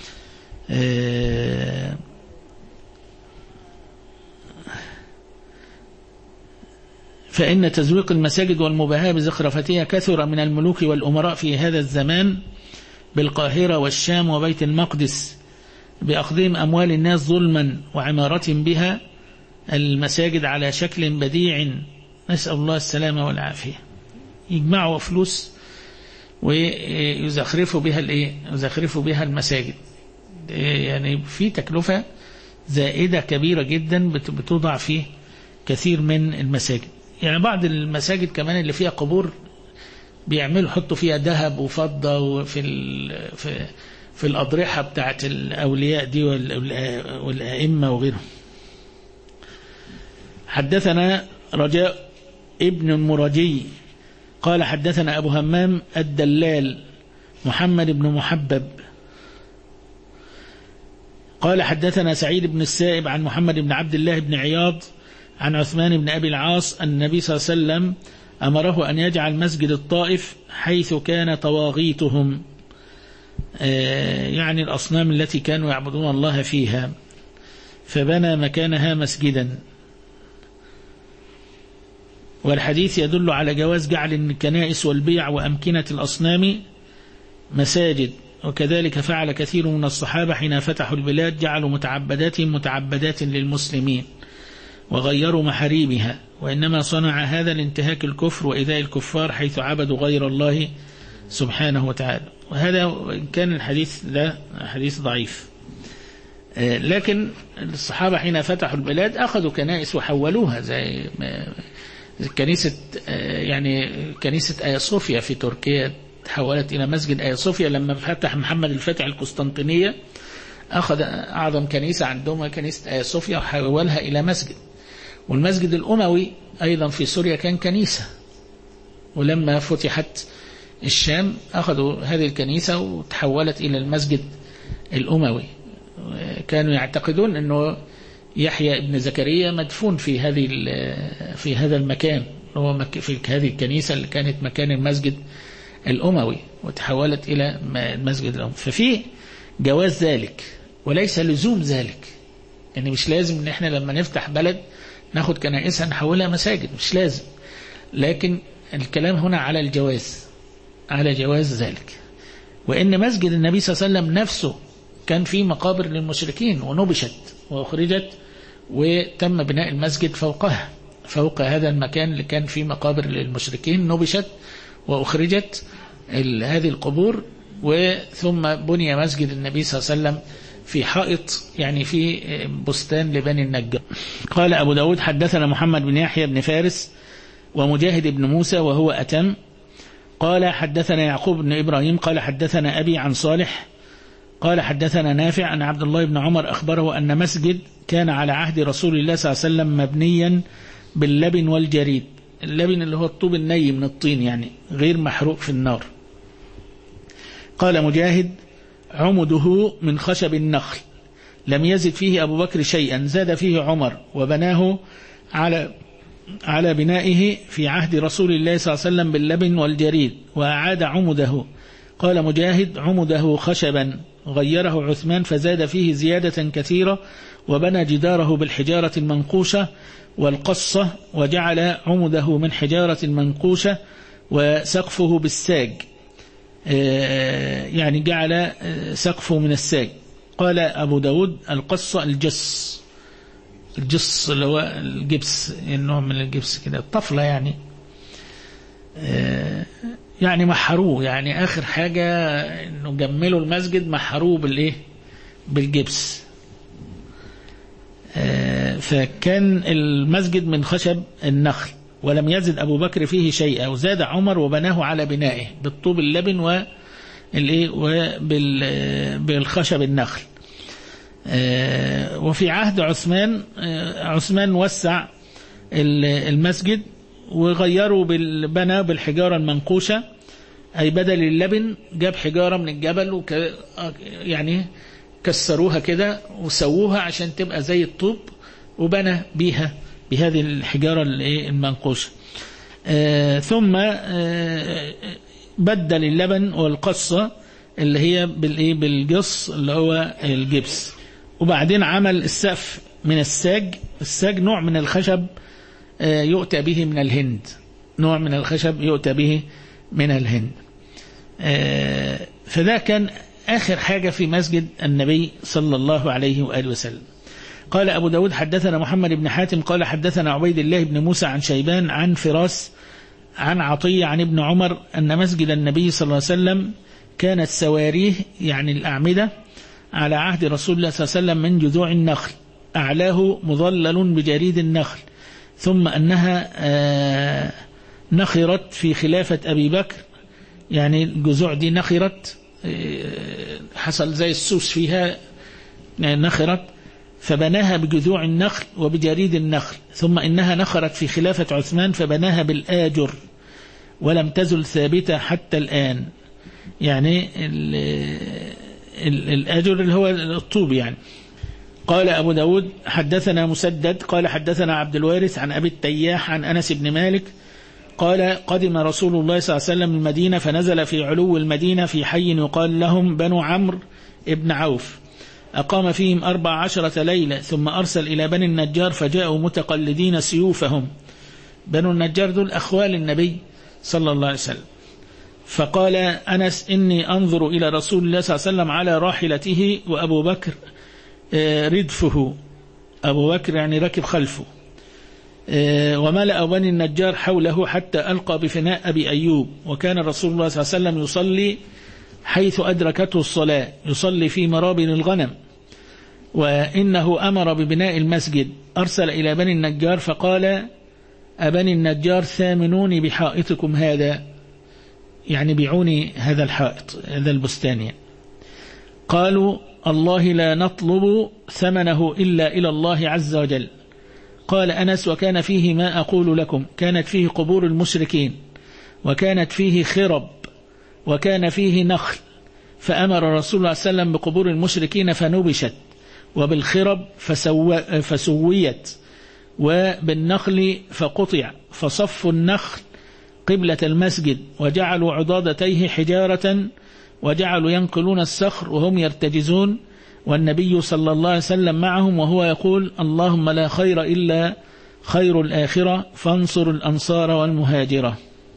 فإن تزويق المساجد والمباهاة بزخرفتها كثر من الملوك والأمراء في هذا الزمان بالقاهرة والشام وبيت المقدس، بأخذهم أموال الناس ظلما وعمارة بها المساجد على شكل بديع، نسأل الله السلامة والعافية. يجمعوا فلوس ويزخرفوا بها المساجد، يعني في تكلفة زائدة كبيرة جدا بتوضع فيه كثير من المساجد. يعني بعض المساجد كمان اللي فيها قبور بيعملوا حطوا فيها ذهب وفضة وفي في الأضرحة بتاعت الأولياء دي والأئمة وغيرهم. حدثنا رجاء ابن المرجي قال حدثنا أبو همام الدلال محمد بن محبب قال حدثنا سعيد بن السائب عن محمد بن عبد الله بن عياض عن عثمان بن أبي العاص أن النبي صلى الله عليه وسلم أمره أن يجعل مسجد الطائف حيث كان طواغيتهم، يعني الأصنام التي كانوا يعبدون الله فيها، فبنى مكانها مسجدا. والحديث يدل على جواز جعل الكنائس والبيع وأمكنة الأصنام مساجد، وكذلك فعل كثير من الصحابة حين فتحوا البلاد، جعلوا متعبداتهم متعبدات للمسلمين وغيروا محاريبها، وإنما صنع هذا لانتهاك الكفر وإيذاء الكفار حيث عبدوا غير الله سبحانه وتعالى. وهذا كان الحديث ده حديث ضعيف، لكن الصحابة حين فتحوا البلاد أخذوا كنائس وحولوها، زي كنيسة يعني كنيسة آيا صوفيا في تركيا تحولت إلى مسجد آيا صوفيا. لما فتح محمد الفاتح القسطنطينية أخذ أعظم كنيسة عندهم كنيسة آيا صوفيا وحولها إلى مسجد. والمسجد الأموي أيضا في سوريا كان كنيسة، ولما فتحت الشام أخذوا هذه الكنيسة وتحولت إلى المسجد الأموي. كانوا يعتقدون أنه يحيى ابن زكريا مدفون في هذا المكان، هو في هذه الكنيسة اللي كانت مكان المسجد الأموي وتحولت إلى المسجد الأموي. ففي جواز ذلك وليس لزوم ذلك، يعني مش لازم ان احنا لما نفتح بلد ناخد كنائسها نحولها مساجد، مش لازم، لكن الكلام هنا على الجواز، على جواز ذلك. وإن مسجد النبي صلى الله عليه وسلم نفسه كان فيه مقابر للمشركين ونبشت وأخرجت، وتم بناء المسجد فوقها، فوق هذا المكان اللي كان فيه مقابر للمشركين نبشت وأخرجت هذه القبور، وثم بني مسجد النبي صلى الله عليه وسلم في حائط، يعني في بستان لبني النجار. قال أبو داود حدثنا محمد بن يحيى بن فارس ومجاهد بن موسى وهو أتم قال حدثنا يعقوب بن إبراهيم قال حدثنا أبي عن صالح قال حدثنا نافع أن عبد الله بن عمر أخبره أن مسجد كان على عهد رسول الله صلى الله عليه وسلم مبنيا باللبن والجريد. اللبن اللي هو الطوب الني من الطين، يعني غير محروق في النار. قال مجاهد عمده من خشب النخل لم يزد فيه أبو بكر شيئا، زاد فيه عمر وبناه على بنائه في عهد رسول الله صلى الله عليه وسلم باللبن والجريد وأعاد عمده. قال مجاهد عمده خشبا غيره عثمان فزاد فيه زيادة كثيرة وبنى جداره بالحجارة المنقوشة والقصة وجعل عمده من حجارة منقوشة وسقفه بالساج، يعني جعل سقفه من الساج. قال أبو داود القصة الجص اللي هو الجبس، النوع من الجبس كده، الطفلة يعني محروه، يعني آخر حاجة إنه جملوا المسجد محروه بالجبس. فكان المسجد من خشب النخل ولم يزد أبو بكر فيه شيئا، وزاد عمر وبناه على بنائه بالطوب اللبن بالخشب النخل. وفي عهد عثمان وسع المسجد وغيروا بنى بالحجارة المنقوشة، أي بدل اللبن جاب حجارة من الجبل يعني كسروها كده وسووها عشان تبقى زي الطوب، وبنى بيها بهذه الحجارة المنقوشة. ثم بدل اللبن والقصة اللي هي بالجص اللي هو الجبس، وبعدين عمل السقف من الساج نوع من الخشب يؤتى به من الهند، نوع من الخشب يؤتى به من الهند. فده كان آخر حاجة في مسجد النبي صلى الله عليه وآله وسلم. قال أبو داود حدثنا محمد بن حاتم قال حدثنا عبيد الله بن موسى عن شيبان عن فراس عن عطية عن ابن عمر أن مسجد النبي صلى الله عليه وسلم كانت سواريه، يعني الأعمدة، على عهد رسول الله صلى الله عليه وسلم من جذوع النخل، أعلاه مظلل بجريد النخل، ثم أنها نخرت في خلافة أبي بكر يعني الجذوع دي نخرت، حصل زي السوس فيها نخرت، فبناها بجذوع النخل وبجريد النخل. ثم إنها نخرت في خلافة عثمان فبناها بالآجر ولم تزل ثابتة حتى الآن. يعني الآجر اللي هو الطوب يعني. قال أبو داود حدثنا مسدد قال حدثنا عبد الوارث عن أبي التياح عن أنس بن مالك قال قدم رسول الله صلى الله عليه وسلم المدينة فنزل في علو المدينة في حي يقال لهم بنو عمرو ابن عوف، أقام فيهم 14 ليلة ثم أرسل إلى بني النجار فجاءوا متقلدين سيوفهم. بنو النجار دول أخوال النبي صلى الله عليه وسلم. فقال أنس إني أنظر إلى رسول الله صلى الله عليه وسلم على راحلته وأبو بكر ردفه، أبو بكر يعني ركب خلفه، وملأ بني النجار حوله حتى ألقى بفناء أبي أيوب. وكان رسول الله صلى الله عليه وسلم يصلي حيث أدركته الصلاة، يصلي في مرابن الغنم. وإنه أمر ببناء المسجد، أرسل إلى بني النجار فقال أبني النجار ثامنوني بحائطكم هذا، يعني بيعوني هذا الحائط هذا البستان. قالوا الله لا نطلب ثمنه إلا إلى الله عز وجل. قال أنس وكان فيه ما أقول لكم، كانت فيه قبور المشركين وكانت فيه خرب وكان فيه نخل، فأمر رسول الله صلى الله عليه وسلم بقبور المشركين فنبشت، وبالخرب فسويت، وبالنخل فقطع، فصفوا النخل قبلة المسجد وجعلوا عضادتيه حجارة وجعلوا ينقلون الصخر وهم يرتجزون، والنبي صلى الله عليه وسلم معهم وهو يقول اللهم لا خير إلا خير الآخرة فانصر الأنصار والمهاجرة.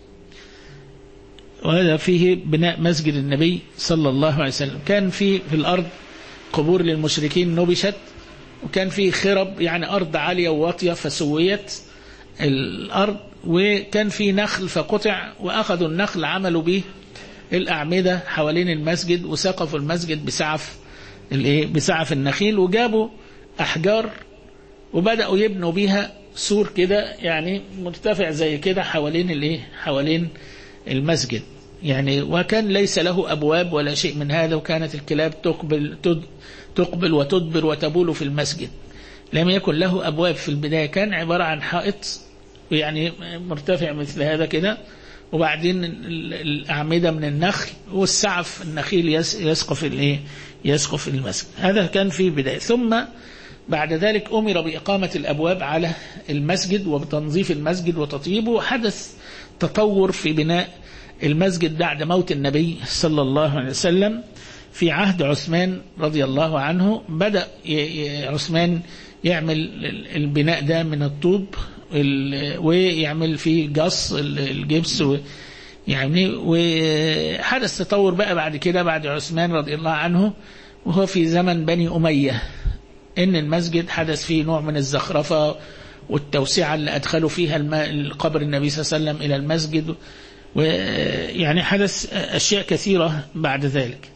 وهذا فيه بناء مسجد النبي صلى الله عليه وسلم. كان في الأرض قبور للمشركين نبشت، وكان فيه خرب يعني أرض عالية وواطية فسويت الأرض، وكان فيه نخل فقطع، وأخذوا النخل عملوا به الأعمدة حوالين المسجد وسقفوا المسجد بسعف النخيل، وجابوا أحجار وبدأوا يبنوا بيها سور كده يعني مرتفع زي كده حوالين المسجد يعني. وكان ليس له أبواب ولا شيء من هذا، وكانت الكلاب تقبل وتدبر وتبول في المسجد. لم يكن له أبواب في البداية، كان عبارة عن حائط يعني مرتفع مثل هذا كده، وبعدين الأعمدة من النخل والسعف النخيل يسقف المسجد. هذا كان في بداية. ثم بعد ذلك أمر بإقامة الأبواب على المسجد وبتنظيف المسجد وتطيبه. حدث تطور في بناء المسجد بعد موت النبي صلى الله عليه وسلم. في عهد عثمان رضي الله عنه بدأ عثمان يعمل البناء ده من الطوب ويعمل فيه قص الجبس يعني. وحدث تطور بقى بعد كده بعد عثمان رضي الله عنه، وهو في زمن بني أمية، إن المسجد حدث فيه نوع من الزخرفة والتوسعة اللي أدخلوا فيها القبر النبي صلى الله عليه وسلم إلى المسجد، ويعني حدث أشياء كثيرة بعد ذلك.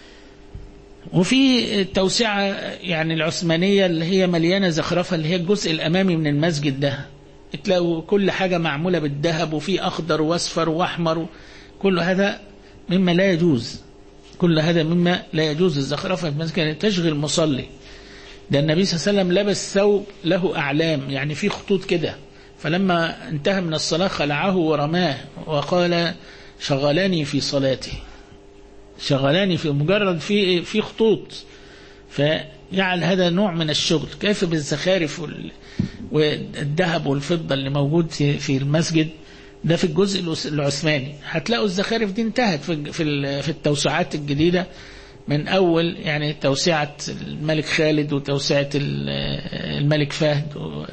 وفي التوسعة يعني العثمانية اللي هي مليانة زخرفة، اللي هي الجزء الأمامي من المسجد ده، تلاقوا كل حاجة معمولة بالذهب، وفي أخضر وأصفر وأحمر، كل هذا مما لا يجوز، كل هذا مما لا يجوز. الزخرفة في المسجد تشغل مصلي. ده النبي صلى الله عليه وسلم لبس ثوب له أعلام يعني في خطوط كده، فلما انتهى من الصلاة خلعه ورماه وقال شغلاني في صلاتي، شغلاني في مجرد في خطوط، فجعل هذا نوع من الشغل. كيف بالزخارف والذهب والفضة اللي موجود في المسجد ده في الجزء العثماني. هتلاقوا الزخارف دي انتهت في التوسعات الجديدة، من أول يعني توسعة الملك خالد وتوسعة الملك فهد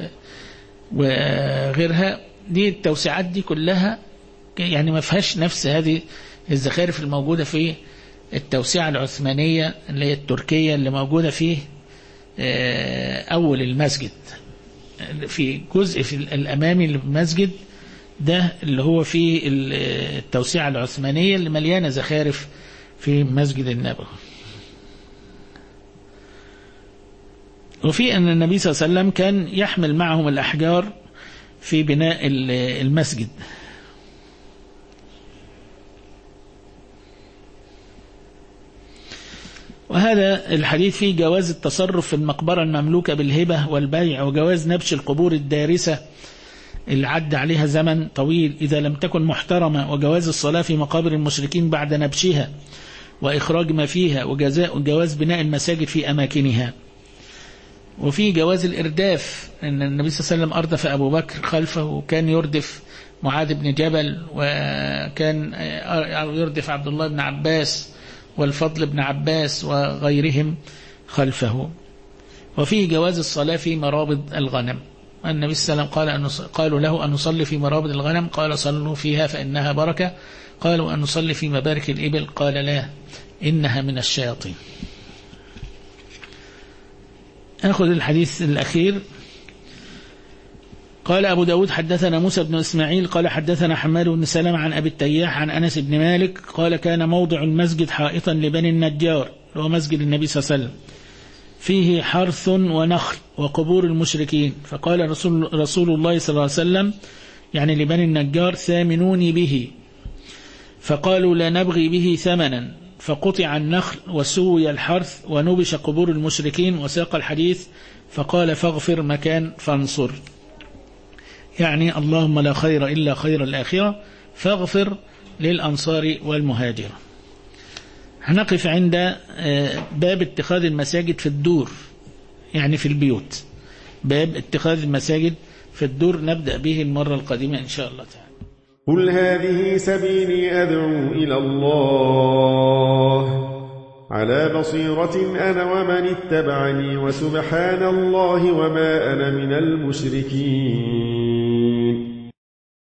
وغيرها. دي التوسعات دي كلها يعني ما فيهاش نفس هذه الزخارف الموجودة في التوسعة العثمانية اللي هي التركية اللي موجودة في أول المسجد، في جزء في الأمامي للمسجد ده اللي هو في التوسعة العثمانية اللي مليانة زخارف في مسجد النبوي. وفي أن النبي صلى الله عليه وسلم كان يحمل معهم الأحجار في بناء المسجد. وهذا الحديث فيه جواز التصرف في المقبرة المملوكة بالهبة والبيع، وجواز نبش القبور الدارسة اللي عد عليها زمن طويل إذا لم تكن محترمة، وجواز الصلاة في مقابر المشركين بعد نبشها وإخراج ما فيها، وجواز بناء المساجد في أماكنها. وفي جواز الإرداف، أن النبي صلى الله عليه وسلم أردف أبو بكر خلفه، وكان يردف معاذ بن جبل، وكان يردف عبد الله بن عباس والفضل بن عباس وغيرهم خلفه. وفيه جواز الصلاة في مرابض الغنم، النبي صلى الله عليه وسلم قالوا له أن نصلي في مرابض الغنم، قال صلوا فيها فإنها بركة. قالوا أن نصلي في مبارك الإبل، قال لا إنها من الشياطين. أخذ الحديث الأخير. قال أبو داود حدثنا موسى بن إسماعيل قال حدثنا حماد بن سلمة عن أبي التياح عن أنس بن مالك قال كان موضع المسجد حائطا لبني النجار، هو مسجد النبي صلى الله عليه وسلم، فيه حرث ونخل وقبور المشركين، فقال رسول الله صلى الله عليه وسلم يعني لبني النجار ثامنوني به، فقالوا لا نبغي به ثمنا، فقطع النخل وسوي الحرث ونبش قبور المشركين، وساق الحديث فقال فاغفر مكان فانصر، يعني اللهم لا خير إلا خير الآخرة فاغفر للأنصار والمهاجر. هنقف عند باب اتخاذ المساجد في الدور، يعني في البيوت، باب اتخاذ المساجد في الدور نبدأ به المرة القادمة إن شاء الله تعالى. قل هذه سبيلي أدعو إلى الله على بصيرة أنا ومن اتبعني، وسبحان الله وما أنا من المشركين.